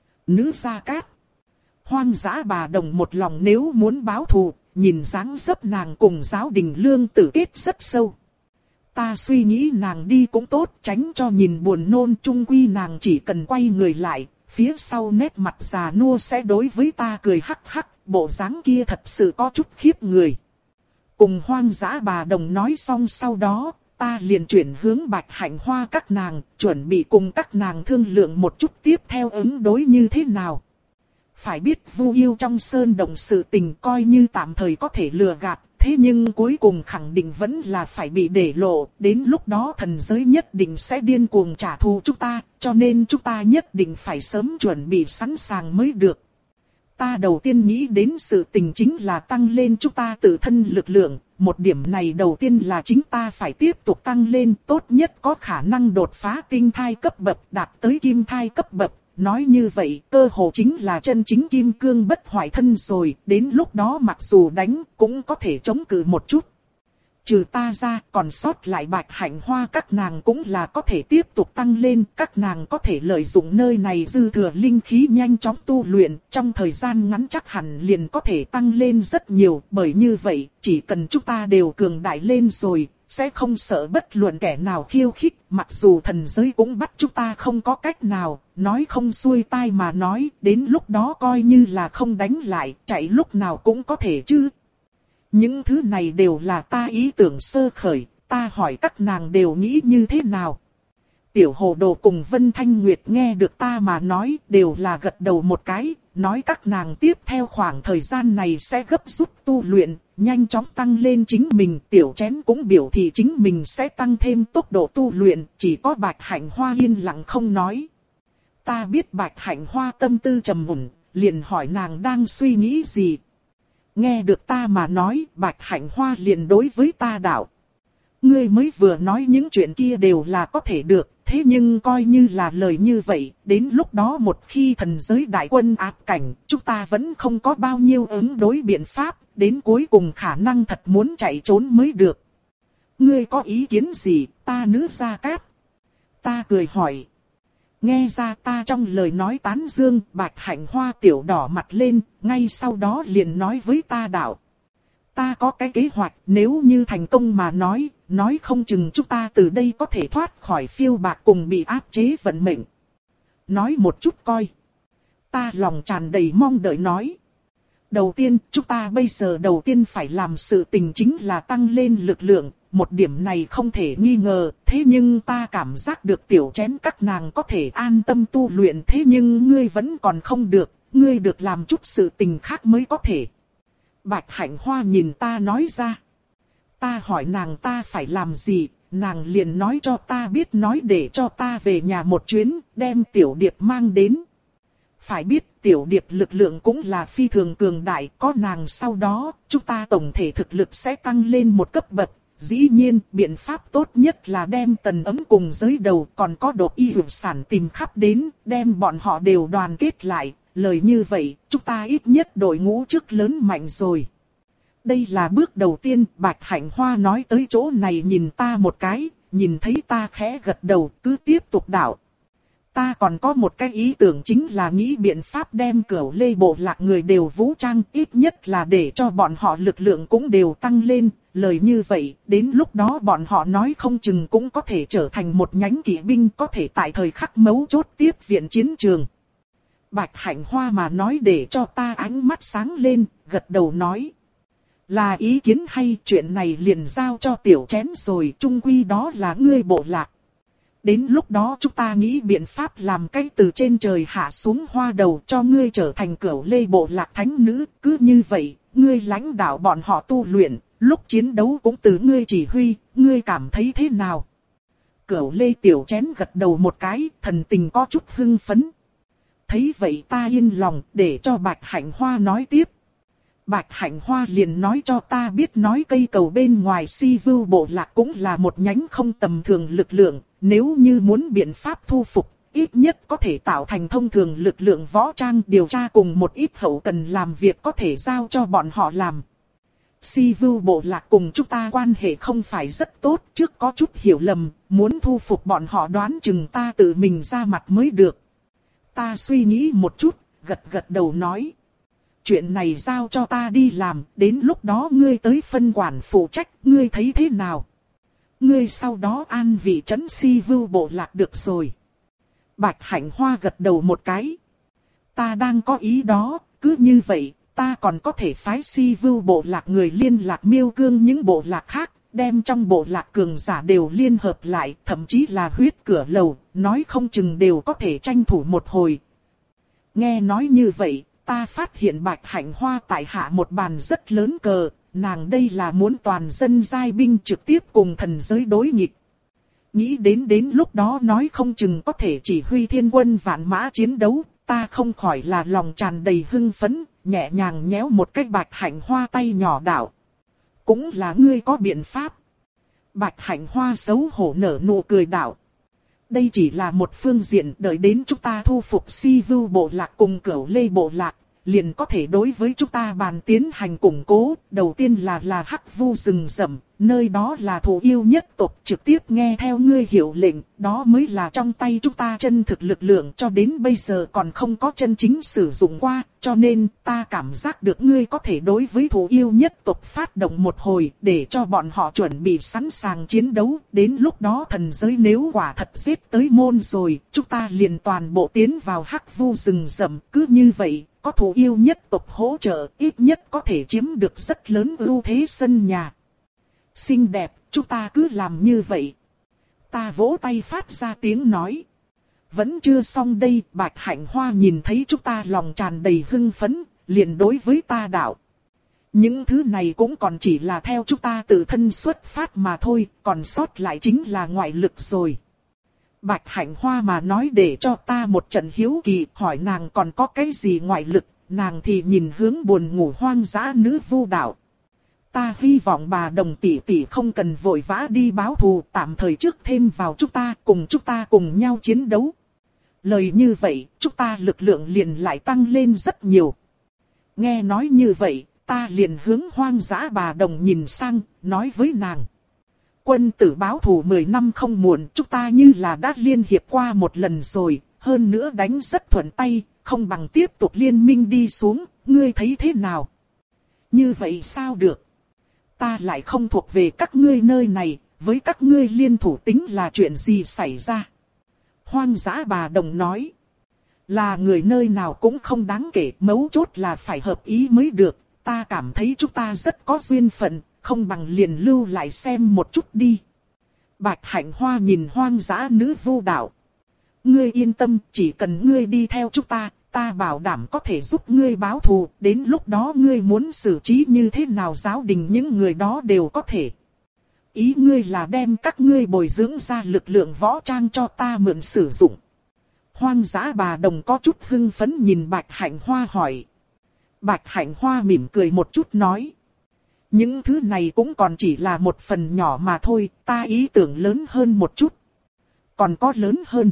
Nữ Gia Cát. Hoang dã bà đồng một lòng nếu muốn báo thù, nhìn dáng dấp nàng cùng giáo đình lương tử kết rất sâu. Ta suy nghĩ nàng đi cũng tốt, tránh cho nhìn buồn nôn, chung quy nàng chỉ cần quay người lại, phía sau nét mặt già nua sẽ đối với ta cười hắc hắc, bộ dáng kia thật sự có chút khiếp người. Cùng hoang dã bà đồng nói xong sau đó, ta liền chuyển hướng Bạch Hạnh Hoa các nàng, chuẩn bị cùng các nàng thương lượng một chút tiếp theo ứng đối như thế nào. Phải biết Vu Yêu trong sơn động sự tình coi như tạm thời có thể lừa gạt, thế nhưng cuối cùng khẳng định vẫn là phải bị để lộ, đến lúc đó thần giới nhất định sẽ điên cuồng trả thù chúng ta, cho nên chúng ta nhất định phải sớm chuẩn bị sẵn sàng mới được. Ta đầu tiên nghĩ đến sự tình chính là tăng lên chúng ta tự thân lực lượng, một điểm này đầu tiên là chính ta phải tiếp tục tăng lên, tốt nhất có khả năng đột phá tinh thai cấp bậc đạt tới kim thai cấp bậc. Nói như vậy, cơ hồ chính là chân chính kim cương bất hoại thân rồi, đến lúc đó mặc dù đánh, cũng có thể chống cự một chút. Trừ ta ra, còn sót lại Bạch Hạnh Hoa các nàng cũng là có thể tiếp tục tăng lên, các nàng có thể lợi dụng nơi này dư thừa linh khí nhanh chóng tu luyện, trong thời gian ngắn chắc hẳn liền có thể tăng lên rất nhiều, bởi như vậy, chỉ cần chúng ta đều cường đại lên rồi, sẽ không sợ bất luận kẻ nào khiêu khích, mặc dù thần giới cũng bắt chúng ta không có cách nào, nói không xuôi tai mà nói, đến lúc đó coi như là không đánh lại, chạy lúc nào cũng có thể chứ. Những thứ này đều là ta ý tưởng sơ khởi, ta hỏi các nàng đều nghĩ như thế nào. Tiểu Hồ Đồ cùng Vân Thanh Nguyệt nghe được ta mà nói đều là gật đầu một cái, nói các nàng tiếp theo khoảng thời gian này sẽ gấp rút tu luyện, nhanh chóng tăng lên chính mình. Tiểu Chén cũng biểu thị chính mình sẽ tăng thêm tốc độ tu luyện, chỉ có Bạch Hạnh Hoa yên lặng không nói. Ta biết Bạch Hạnh Hoa tâm tư trầm mùn, liền hỏi nàng đang suy nghĩ gì. Nghe được ta mà nói, Bạch Hạnh Hoa liền đối với ta đạo. Ngươi mới vừa nói những chuyện kia đều là có thể được, thế nhưng coi như là lời như vậy, đến lúc đó một khi thần giới đại quân áp cảnh, chúng ta vẫn không có bao nhiêu ứng đối biện pháp, đến cuối cùng khả năng thật muốn chạy trốn mới được. Ngươi có ý kiến gì, ta Nữ Gia Cát? Ta cười hỏi. Nghe ra ta trong lời nói tán dương, Bạch Hạnh Hoa tiểu đỏ mặt lên, ngay sau đó liền nói với ta đạo. Ta có cái kế hoạch, nếu như thành công mà nói, nói không chừng chúng ta từ đây có thể thoát khỏi phiêu bạc cùng bị áp chế vận mệnh. Nói một chút coi. Ta lòng tràn đầy mong đợi nói. Đầu tiên, chúng ta bây giờ đầu tiên phải làm sự tình chính là tăng lên lực lượng. Một điểm này không thể nghi ngờ, thế nhưng ta cảm giác được Tiểu Chén các nàng có thể an tâm tu luyện, thế nhưng ngươi vẫn còn không được, ngươi được làm chút sự tình khác mới có thể. Bạch Hạnh Hoa nhìn ta nói ra. Ta hỏi nàng ta phải làm gì, nàng liền nói cho ta biết, nói để cho ta về nhà một chuyến, đem Tiểu Điệp mang đến. Phải biết Tiểu Điệp lực lượng cũng là phi thường cường đại, có nàng sau đó, chúng ta tổng thể thực lực sẽ tăng lên một cấp bậc. Dĩ nhiên, biện pháp tốt nhất là đem Tần Ấm cùng giới đầu còn có Độc Y Dược Sản tìm khắp đến, đem bọn họ đều đoàn kết lại. Lời như vậy, chúng ta ít nhất đội ngũ trước lớn mạnh rồi. Đây là bước đầu tiên, Bạch Hạnh Hoa nói tới chỗ này nhìn ta một cái, nhìn thấy ta khẽ gật đầu, cứ tiếp tục đạo. Ta còn có một cái ý tưởng chính là nghĩ biện pháp đem Cửu Lê bộ lạc người đều vũ trang, ít nhất là để cho bọn họ lực lượng cũng đều tăng lên. Lời như vậy, đến lúc đó bọn họ nói không chừng cũng có thể trở thành một nhánh kỵ binh, có thể tại thời khắc mấu chốt tiếp viện chiến trường. Bạch Hạnh Hoa mà nói để cho ta ánh mắt sáng lên, gật đầu nói. Là ý kiến hay, chuyện này liền giao cho Tiểu Chén rồi, chung quy đó là ngươi bộ lạc. Đến lúc đó chúng ta nghĩ biện pháp làm cách từ trên trời hạ xuống hoa đầu cho ngươi trở thành Cửu Lê bộ lạc thánh nữ, cứ như vậy, ngươi lãnh đạo bọn họ tu luyện, lúc chiến đấu cũng từ ngươi chỉ huy, ngươi cảm thấy thế nào? Cửu Lê Tiểu Chén gật đầu một cái, thần tình có chút hưng phấn. Thấy vậy ta yên lòng, để cho Bạch Hạnh Hoa nói tiếp. Bạch Hạnh Hoa liền nói cho ta biết, nói cây cầu bên ngoài Si Vưu bộ lạc cũng là một nhánh không tầm thường lực lượng, nếu như muốn biện pháp thu phục, ít nhất có thể tạo thành thông thường lực lượng võ trang, điều tra cùng một ít hậu cần làm việc có thể giao cho bọn họ làm. Si Vưu bộ lạc cùng chúng ta quan hệ không phải rất tốt, trước có chút hiểu lầm, muốn thu phục bọn họ đoán chừng ta tự mình ra mặt mới được. Ta suy nghĩ một chút, gật gật đầu nói. Chuyện này giao cho ta đi làm, đến lúc đó ngươi tới phân quản phụ trách, ngươi thấy thế nào? Ngươi sau đó an vị trấn Si Vưu bộ lạc được rồi. Bạch Hạnh Hoa gật đầu một cái. Ta đang có ý đó, cứ như vậy, ta còn có thể phái Si Vưu bộ lạc người liên lạc Miêu Cương những bộ lạc khác, đem trong bộ lạc cường giả đều liên hợp lại, thậm chí là huyết cửa lầu, nói không chừng đều có thể tranh thủ một hồi. Nghe nói như vậy, ta phát hiện Bạch Hạnh Hoa tại hạ một bàn rất lớn cờ, nàng đây là muốn toàn dân giai binh trực tiếp cùng thần giới đối nghịch. Nghĩ đến đến lúc đó nói không chừng có thể chỉ huy thiên quân vạn mã chiến đấu, ta không khỏi là lòng tràn đầy hưng phấn, nhẹ nhàng nhéo một cái Bạch Hạnh Hoa tay nhỏ đảo. Cũng là ngươi có biện pháp. Bạch Hạnh Hoa xấu hổ nở nụ cười đảo. Đây chỉ là một phương diện, đợi đến chúng ta thu phục Si Vưu bộ lạc cùng Cửu Lê bộ lạc, liền có thể đối với chúng ta bàn tiến hành củng cố. Đầu tiên là là Hắc Vu rừng rậm, nơi đó là thổ yêu nhất tộc, trực tiếp nghe theo ngươi hiệu lệnh, đó mới là trong tay chúng ta chân thực lực lượng, cho đến bây giờ còn không có chân chính sử dụng qua, cho nên ta cảm giác được ngươi có thể đối với thổ yêu nhất tộc phát động một hồi, để cho bọn họ chuẩn bị sẵn sàng chiến đấu, đến lúc đó thần giới nếu quả thật giết tới môn rồi, chúng ta liền toàn bộ tiến vào Hắc Vu rừng rậm, cứ như vậy. Có thổ yêu nhất tộc hỗ trợ, ít nhất có thể chiếm được rất lớn ưu thế sân nhà. Xinh đẹp, chúng ta cứ làm như vậy. Ta vỗ tay phát ra tiếng nói. Vẫn chưa xong đây, Bạch Hạnh Hoa nhìn thấy chúng ta lòng tràn đầy hưng phấn, liền đối với ta đạo. Những thứ này cũng còn chỉ là theo chúng ta tự thân xuất phát mà thôi, còn sót lại chính là ngoại lực rồi. Bạch Hạnh Hoa mà nói để cho ta một trận hiếu kỳ, hỏi nàng còn có cái gì ngoại lực, nàng thì nhìn hướng buồn ngủ hoang dã nữ vu đạo. Ta hy vọng bà đồng tỷ tỷ không cần vội vã đi báo thù, tạm thời trước thêm vào chúng ta, cùng chúng ta cùng nhau chiến đấu. Lời như vậy, chúng ta lực lượng liền lại tăng lên rất nhiều. Nghe nói như vậy, ta liền hướng hoang dã bà đồng nhìn sang, nói với nàng. Quân tử báo thù mười năm không muộn, chúng ta như là đã liên hiệp qua một lần rồi, hơn nữa đánh rất thuận tay, không bằng tiếp tục liên minh đi xuống, ngươi thấy thế nào? Như vậy sao được? Ta lại không thuộc về các ngươi nơi này, với các ngươi liên thủ tính là chuyện gì xảy ra? Hoang dã bà đồng nói, là người nơi nào cũng không đáng kể, mấu chốt là phải hợp ý mới được, ta cảm thấy chúng ta rất có duyên phận. Không bằng liền lưu lại xem một chút đi. Bạch Hạnh Hoa nhìn hoang dã nữ vu đạo. Ngươi yên tâm, chỉ cần ngươi đi theo chúng ta, ta bảo đảm có thể giúp ngươi báo thù. Đến lúc đó ngươi muốn xử trí như thế nào giáo đình những người đó đều có thể. Ý ngươi là đem các ngươi bồi dưỡng ra lực lượng võ trang cho ta mượn sử dụng. Hoang dã bà đồng có chút hưng phấn nhìn Bạch Hạnh Hoa hỏi. Bạch Hạnh Hoa mỉm cười một chút nói. Những thứ này cũng còn chỉ là một phần nhỏ mà thôi, ta ý tưởng lớn hơn một chút. Còn có lớn hơn.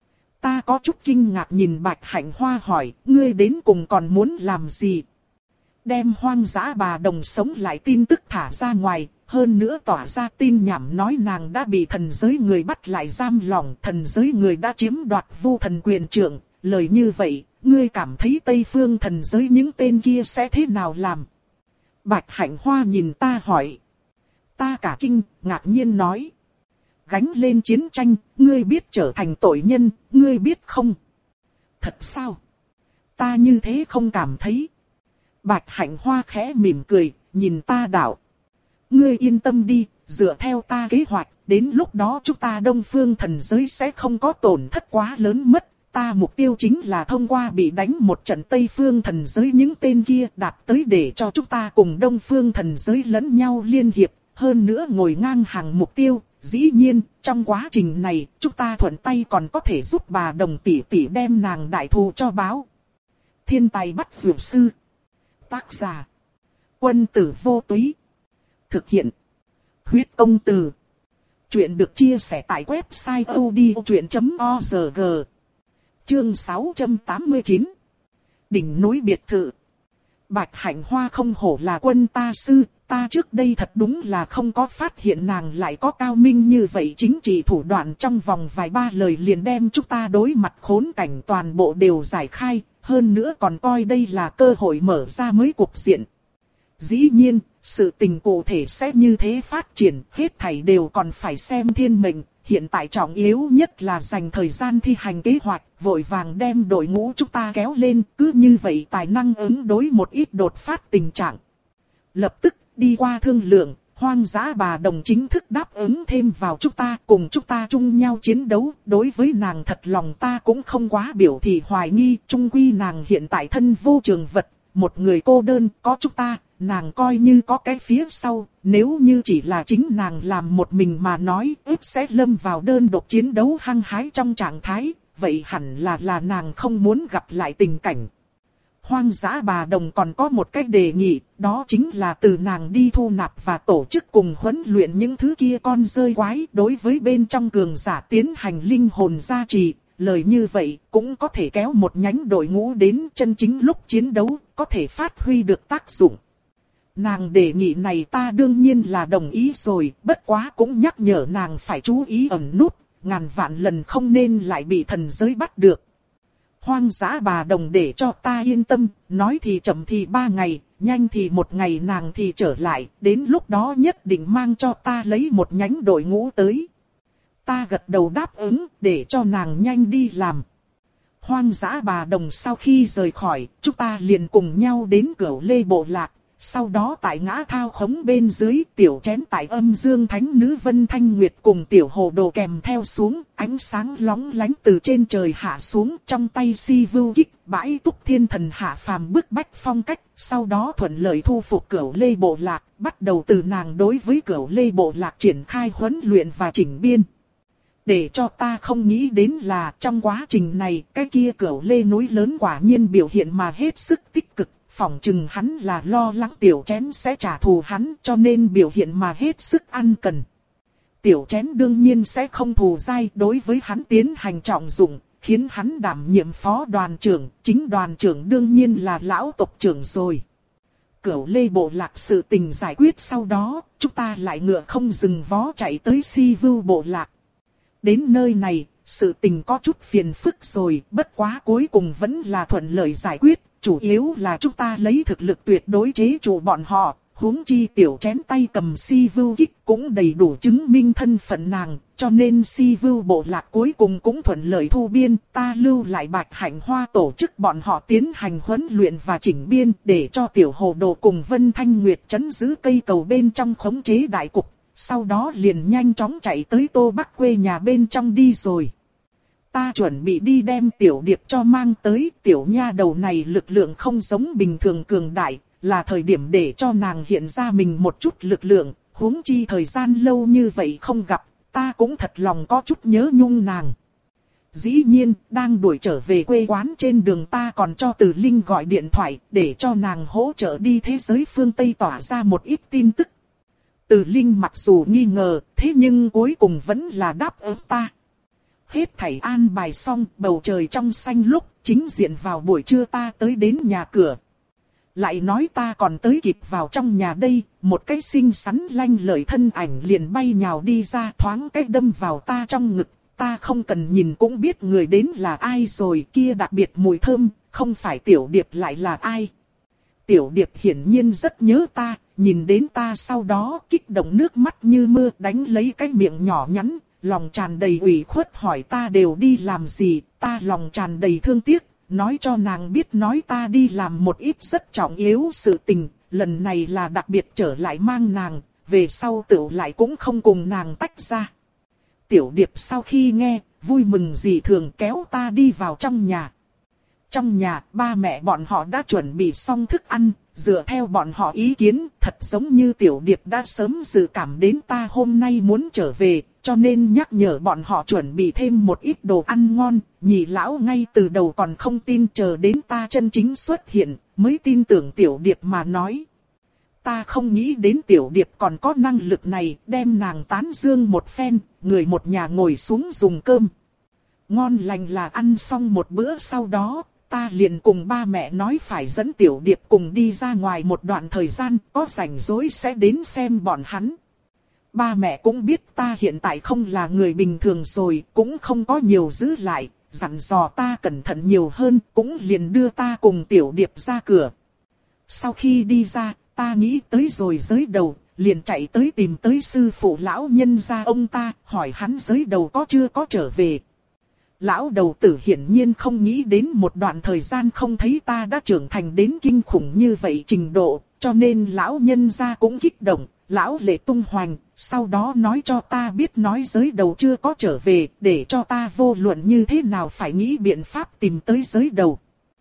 Ta có chút kinh ngạc nhìn Bạch Hạnh Hoa hỏi, ngươi đến cùng còn muốn làm gì? Đem hoang dã bà đồng sống lại tin tức thả ra ngoài, hơn nữa tỏa ra tin nhảm nói nàng đã bị thần giới người bắt lại giam lỏng, thần giới người đã chiếm đoạt vu thần quyền trưởng. Lời như vậy, ngươi cảm thấy Tây Phương thần giới những tên kia sẽ thế nào làm? Bạch Hạnh Hoa nhìn ta hỏi. Ta cả kinh, ngạc nhiên nói. Gánh lên chiến tranh, ngươi biết trở thành tội nhân, ngươi biết không? Thật sao? Ta như thế không cảm thấy. Bạch Hạnh Hoa khẽ mỉm cười, nhìn ta đạo. Ngươi yên tâm đi, dựa theo ta kế hoạch, đến lúc đó chúng ta Đông Phương thần giới sẽ không có tổn thất quá lớn mất. Ta mục tiêu chính là thông qua bị đánh một trận Tây Phương thần giới những tên kia đạt tới để cho chúng ta cùng Đông Phương thần giới lẫn nhau liên hiệp, hơn nữa ngồi ngang hàng mục tiêu. Dĩ nhiên, trong quá trình này, chúng ta thuận tay còn có thể giúp bà đồng tỷ tỷ đem nàng đại thù cho báo. Thiên tài bắt dược sư. Tác giả. Quân tử vô túy. Thực hiện. Huyết công từ. Chuyện được chia sẻ tại website odchuyện chấm org. Chương sáu trăm tám mươi chín. Đỉnh núi biệt thự. Bạch Hạnh Hoa không hổ là quân ta sư, ta trước đây thật đúng là không có phát hiện nàng lại có cao minh như vậy chính trị thủ đoạn, trong vòng vài ba lời liền đem chúng ta đối mặt khốn cảnh toàn bộ đều giải khai, hơn nữa còn coi đây là cơ hội mở ra mới cuộc diện. Dĩ nhiên, sự tình cụ thể sẽ như thế phát triển, hết thảy đều còn phải xem thiên mệnh. Hiện tại trọng yếu nhất là dành thời gian thi hành kế hoạch, vội vàng đem đội ngũ chúng ta kéo lên, cứ như vậy tài năng ứng đối một ít đột phát tình trạng. Lập tức, đi qua thương lượng, Hoang Dã Bà Đồng chính thức đáp ứng thêm vào chúng ta, cùng chúng ta chung nhau chiến đấu. Đối với nàng thật lòng ta cũng không quá biểu thị hoài nghi, chung quy nàng hiện tại thân vô trường vật, một người cô đơn, có chúng ta, nàng coi như có cái phía sau, nếu như chỉ là chính nàng làm một mình mà nói, ức sẽ lâm vào đơn độc chiến đấu hăng hái trong trạng thái, vậy hẳn là là nàng không muốn gặp lại tình cảnh. Hoang Dã Bà Đồng còn có một cách đề nghị, đó chính là từ nàng đi thu nạp và tổ chức cùng huấn luyện những thứ kia con rơi quái, đối với bên trong cường giả tiến hành linh hồn gia trì. Lời như vậy cũng có thể kéo một nhánh đội ngũ đến chân chính lúc chiến đấu, có thể phát huy được tác dụng. Nàng đề nghị này ta đương nhiên là đồng ý rồi, bất quá cũng nhắc nhở nàng phải chú ý ẩn nút, ngàn vạn lần không nên lại bị thần giới bắt được. Hoang Dã Bà Đồng để cho ta yên tâm, nói thì chậm thì ba ngày, nhanh thì một ngày nàng thì trở lại, đến lúc đó nhất định mang cho ta lấy một nhánh đội ngũ tới. Ta gật đầu đáp ứng, để cho nàng nhanh đi làm. Hoang Dã Bà Đồng sau khi rời khỏi, chúng ta liền cùng nhau đến Cửu Lê Bộ Lạc. Sau đó tại ngã thao khống bên dưới, tiểu chén tại âm dương thánh nữ Vân Thanh Nguyệt cùng tiểu hồ đồ kèm theo xuống, ánh sáng lóng lánh từ trên trời hạ xuống, trong tay si vưu kích, bãi túc thiên thần hạ phàm bức bách phong cách, sau đó thuận lợi thu phục Cửu Lê Bộ Lạc, bắt đầu từ nàng đối với Cửu Lê Bộ Lạc triển khai huấn luyện và chỉnh biên. Để cho ta không nghĩ đến là trong quá trình này, cái kia Cửu Lê núi lớn quả nhiên biểu hiện mà hết sức tích cực. Phỏng chừng hắn là lo lắng tiểu chén sẽ trả thù hắn, cho nên biểu hiện mà hết sức ăn cần. Tiểu chén đương nhiên sẽ không thù dai, đối với hắn tiến hành trọng dụng, khiến hắn đảm nhiệm phó đoàn trưởng, chính đoàn trưởng đương nhiên là lão tộc trưởng rồi. Cửu Lê Bộ Lạc sự tình giải quyết sau đó, chúng ta lại ngựa không dừng vó chạy tới Si Vưu Bộ Lạc. Đến nơi này, sự tình có chút phiền phức rồi, bất quá cuối cùng vẫn là thuận lợi giải quyết. Chủ yếu là chúng ta lấy thực lực tuyệt đối chế trụ bọn họ, huống chi tiểu chén tay cầm si vưu kích cũng đầy đủ chứng minh thân phận nàng, cho nên si vưu bộ lạc cuối cùng cũng thuận lợi thu biên, ta lưu lại Bạch Hạnh Hoa tổ chức bọn họ tiến hành huấn luyện và chỉnh biên, để cho tiểu hồ đồ cùng Vân Thanh Nguyệt trấn giữ cây cầu bên trong khống chế đại cục, sau đó liền nhanh chóng chạy tới Tô Bắc quê nhà bên trong đi rồi. Ta chuẩn bị đi đem tiểu điệp cho mang tới, tiểu nha đầu này lực lượng không giống bình thường cường đại, là thời điểm để cho nàng hiện ra mình một chút lực lượng, huống chi thời gian lâu như vậy không gặp, ta cũng thật lòng có chút nhớ nhung nàng. Dĩ nhiên, đang đuổi trở về quê quán trên đường ta còn cho Từ Linh gọi điện thoại, để cho nàng hỗ trợ đi thế giới phương Tây tỏa ra một ít tin tức. Từ Linh mặc dù nghi ngờ, thế nhưng cuối cùng vẫn là đáp ứng ta. Hết thảy an bài xong, bầu trời trong xanh lúc, chính diện vào buổi trưa ta tới đến nhà cửa. Lại nói ta còn tới kịp vào trong nhà đây, một cái xinh xắn lanh lợi thân ảnh liền bay nhào đi ra, thoáng cái đâm vào ta trong ngực. Ta không cần nhìn cũng biết người đến là ai rồi, kia đặc biệt mùi thơm, không phải tiểu điệp lại là ai. Tiểu điệp hiển nhiên rất nhớ ta, nhìn đến ta sau đó kích động nước mắt như mưa đánh lấy cái miệng nhỏ nhắn. Lòng tràn đầy ủy khuất hỏi ta đều đi làm gì, ta lòng tràn đầy thương tiếc, nói cho nàng biết nói ta đi làm một ít rất trọng yếu sự tình, lần này là đặc biệt trở lại mang nàng, về sau tựu lại cũng không cùng nàng tách ra. Tiểu điệp sau khi nghe, vui mừng dị thường kéo ta đi vào trong nhà. Trong nhà, ba mẹ bọn họ đã chuẩn bị xong thức ăn, dựa theo bọn họ ý kiến, thật giống như tiểu điệp đã sớm dự cảm đến ta hôm nay muốn trở về, cho nên nhắc nhở bọn họ chuẩn bị thêm một ít đồ ăn ngon. Nhị lão ngay từ đầu còn không tin, chờ đến ta chân chính xuất hiện, mới tin tưởng tiểu điệp mà nói. Ta không nghĩ đến tiểu điệp còn có năng lực này, đem nàng tán dương một phen, người một nhà ngồi xuống dùng cơm. Ngon lành là ăn xong một bữa sau đó, ta liền cùng ba mẹ nói phải dẫn Tiểu Điệp cùng đi ra ngoài một đoạn thời gian, có rảnh rỗi sẽ đến xem bọn hắn. Ba mẹ cũng biết ta hiện tại không là người bình thường rồi, cũng không có nhiều giữ lại, dặn dò ta cẩn thận nhiều hơn, cũng liền đưa ta cùng Tiểu Điệp ra cửa. Sau khi đi ra, ta nghĩ tới rồi giới đầu, liền chạy tới tìm tới sư phụ lão nhân gia ông ta, hỏi hắn giới đầu có chưa có trở về. Lão đầu tử hiển nhiên không nghĩ đến một đoạn thời gian không thấy ta đã trưởng thành đến kinh khủng như vậy trình độ, cho nên lão nhân gia cũng kích động, lão lệ tung hoành, sau đó nói cho ta biết nói giới đầu chưa có trở về, để cho ta vô luận như thế nào phải nghĩ biện pháp tìm tới giới đầu.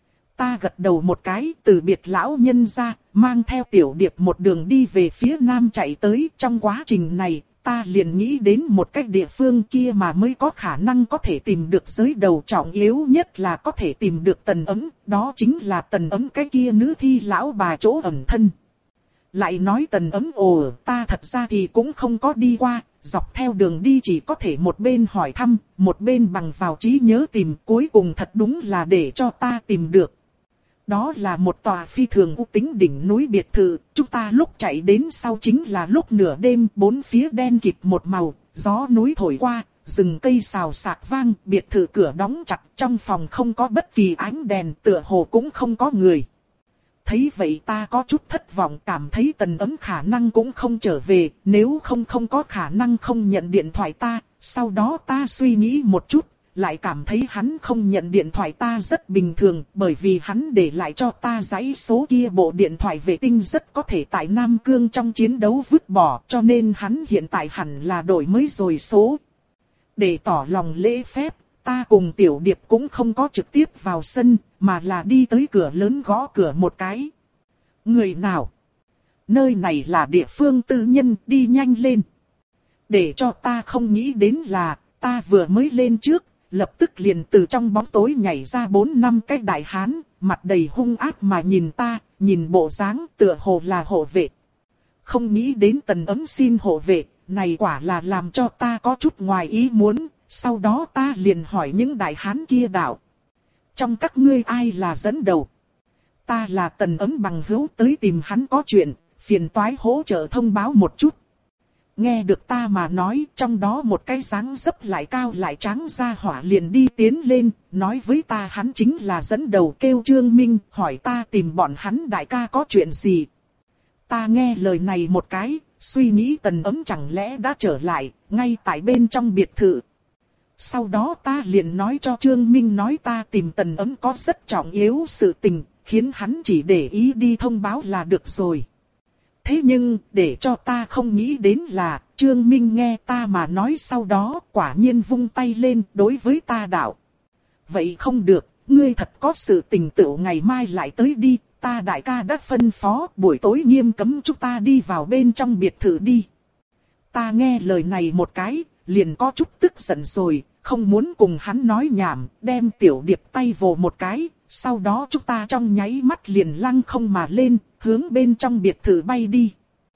Ta gật đầu một cái, từ biệt lão nhân gia, mang theo Tiểu Điệp một đường đi về phía nam chạy tới. Trong quá trình này, ta liền nghĩ đến một cách địa phương kia mà mới có khả năng có thể tìm được giới đầu, trọng yếu nhất là có thể tìm được Tần Ấm, đó chính là Tần Ấm cái kia nữ thi lão bà chỗ ẩn thân. Lại nói Tần Ấm ồ, ta thật ra thì cũng không có đi qua, dọc theo đường đi chỉ có thể một bên hỏi thăm, một bên bằng vào trí nhớ tìm, cuối cùng thật đúng là để cho ta tìm được. Đó là một tòa phi thường u tính đỉnh núi biệt thự, chúng ta lúc chạy đến sau chính là lúc nửa đêm, bốn phía đen kịt một màu, gió núi thổi qua, rừng cây xào xạc vang, biệt thự cửa đóng chặt, trong phòng không có bất kỳ ánh đèn, tựa hồ cũng không có người. Thấy vậy ta có chút thất vọng, cảm thấy Tần Ấm khả năng cũng không trở về, nếu không không có khả năng không nhận điện thoại ta, sau đó ta suy nghĩ một chút. Lại cảm thấy hắn không nhận điện thoại ta rất bình thường, bởi vì hắn để lại cho ta dãy số kia bộ điện thoại vệ tinh rất có thể tại Nam Cương trong chiến đấu vứt bỏ, cho nên hắn hiện tại hẳn là đổi mới rồi số. Để tỏ lòng lễ phép, ta cùng Tiểu Điệp cũng không có trực tiếp vào sân, mà là đi tới cửa lớn gõ cửa một cái. Người nào? Nơi này là địa phương tư nhân, đi nhanh lên. Để cho ta không nghĩ đến là, ta vừa mới lên trước. Lập tức liền từ trong bóng tối nhảy ra bốn năm cái đại hán, mặt đầy hung ác mà nhìn ta, nhìn bộ dáng tựa hồ là hộ vệ. Không nghĩ đến Tần Ấm xin hộ vệ, này quả là làm cho ta có chút ngoài ý muốn, sau đó ta liền hỏi những đại hán kia đạo. Trong các ngươi ai là dẫn đầu? Ta là Tần Ấm bằng hữu tới tìm hắn có chuyện, phiền toái hỗ trợ thông báo một chút. Nghe được ta mà nói, trong đó một cái dáng dấp lại cao lại trắng ra hỏa liền đi tiến lên, nói với ta hắn chính là dẫn đầu kêu Trương Minh, hỏi ta tìm bọn hắn đại ca có chuyện gì. Ta nghe lời này một cái, suy nghĩ Tần Ấm chẳng lẽ đã trở lại, ngay tại bên trong biệt thự. Sau đó ta liền nói cho Trương Minh nói ta tìm Tần Ấm có rất trọng yếu sự tình, khiến hắn chỉ để ý đi thông báo là được rồi. Thế nhưng, để cho ta không nghĩ đến là, Trương Minh nghe ta mà nói sau đó, quả nhiên vung tay lên đối với ta đạo. Vậy không được, ngươi thật có sự tình tựu ngày mai lại tới đi, ta đại ca đã phân phó, buổi tối nghiêm cấm chúng ta đi vào bên trong biệt thự đi. Ta nghe lời này một cái, liền có chút tức giận rồi, không muốn cùng hắn nói nhảm, đem Tiểu Điệp tay vồ một cái, sau đó chúng ta trong nháy mắt liền lăng không mà lên, hướng bên trong biệt thự bay đi.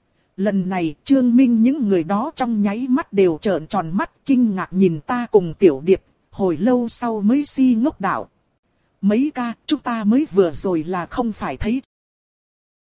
Lần này Trương Minh những người đó trong nháy mắt đều trợn tròn mắt kinh ngạc nhìn ta cùng Tiểu Điệp, hồi lâu sau mới si ngốc đạo. Mấy ca, chúng ta mới vừa rồi là không phải thấy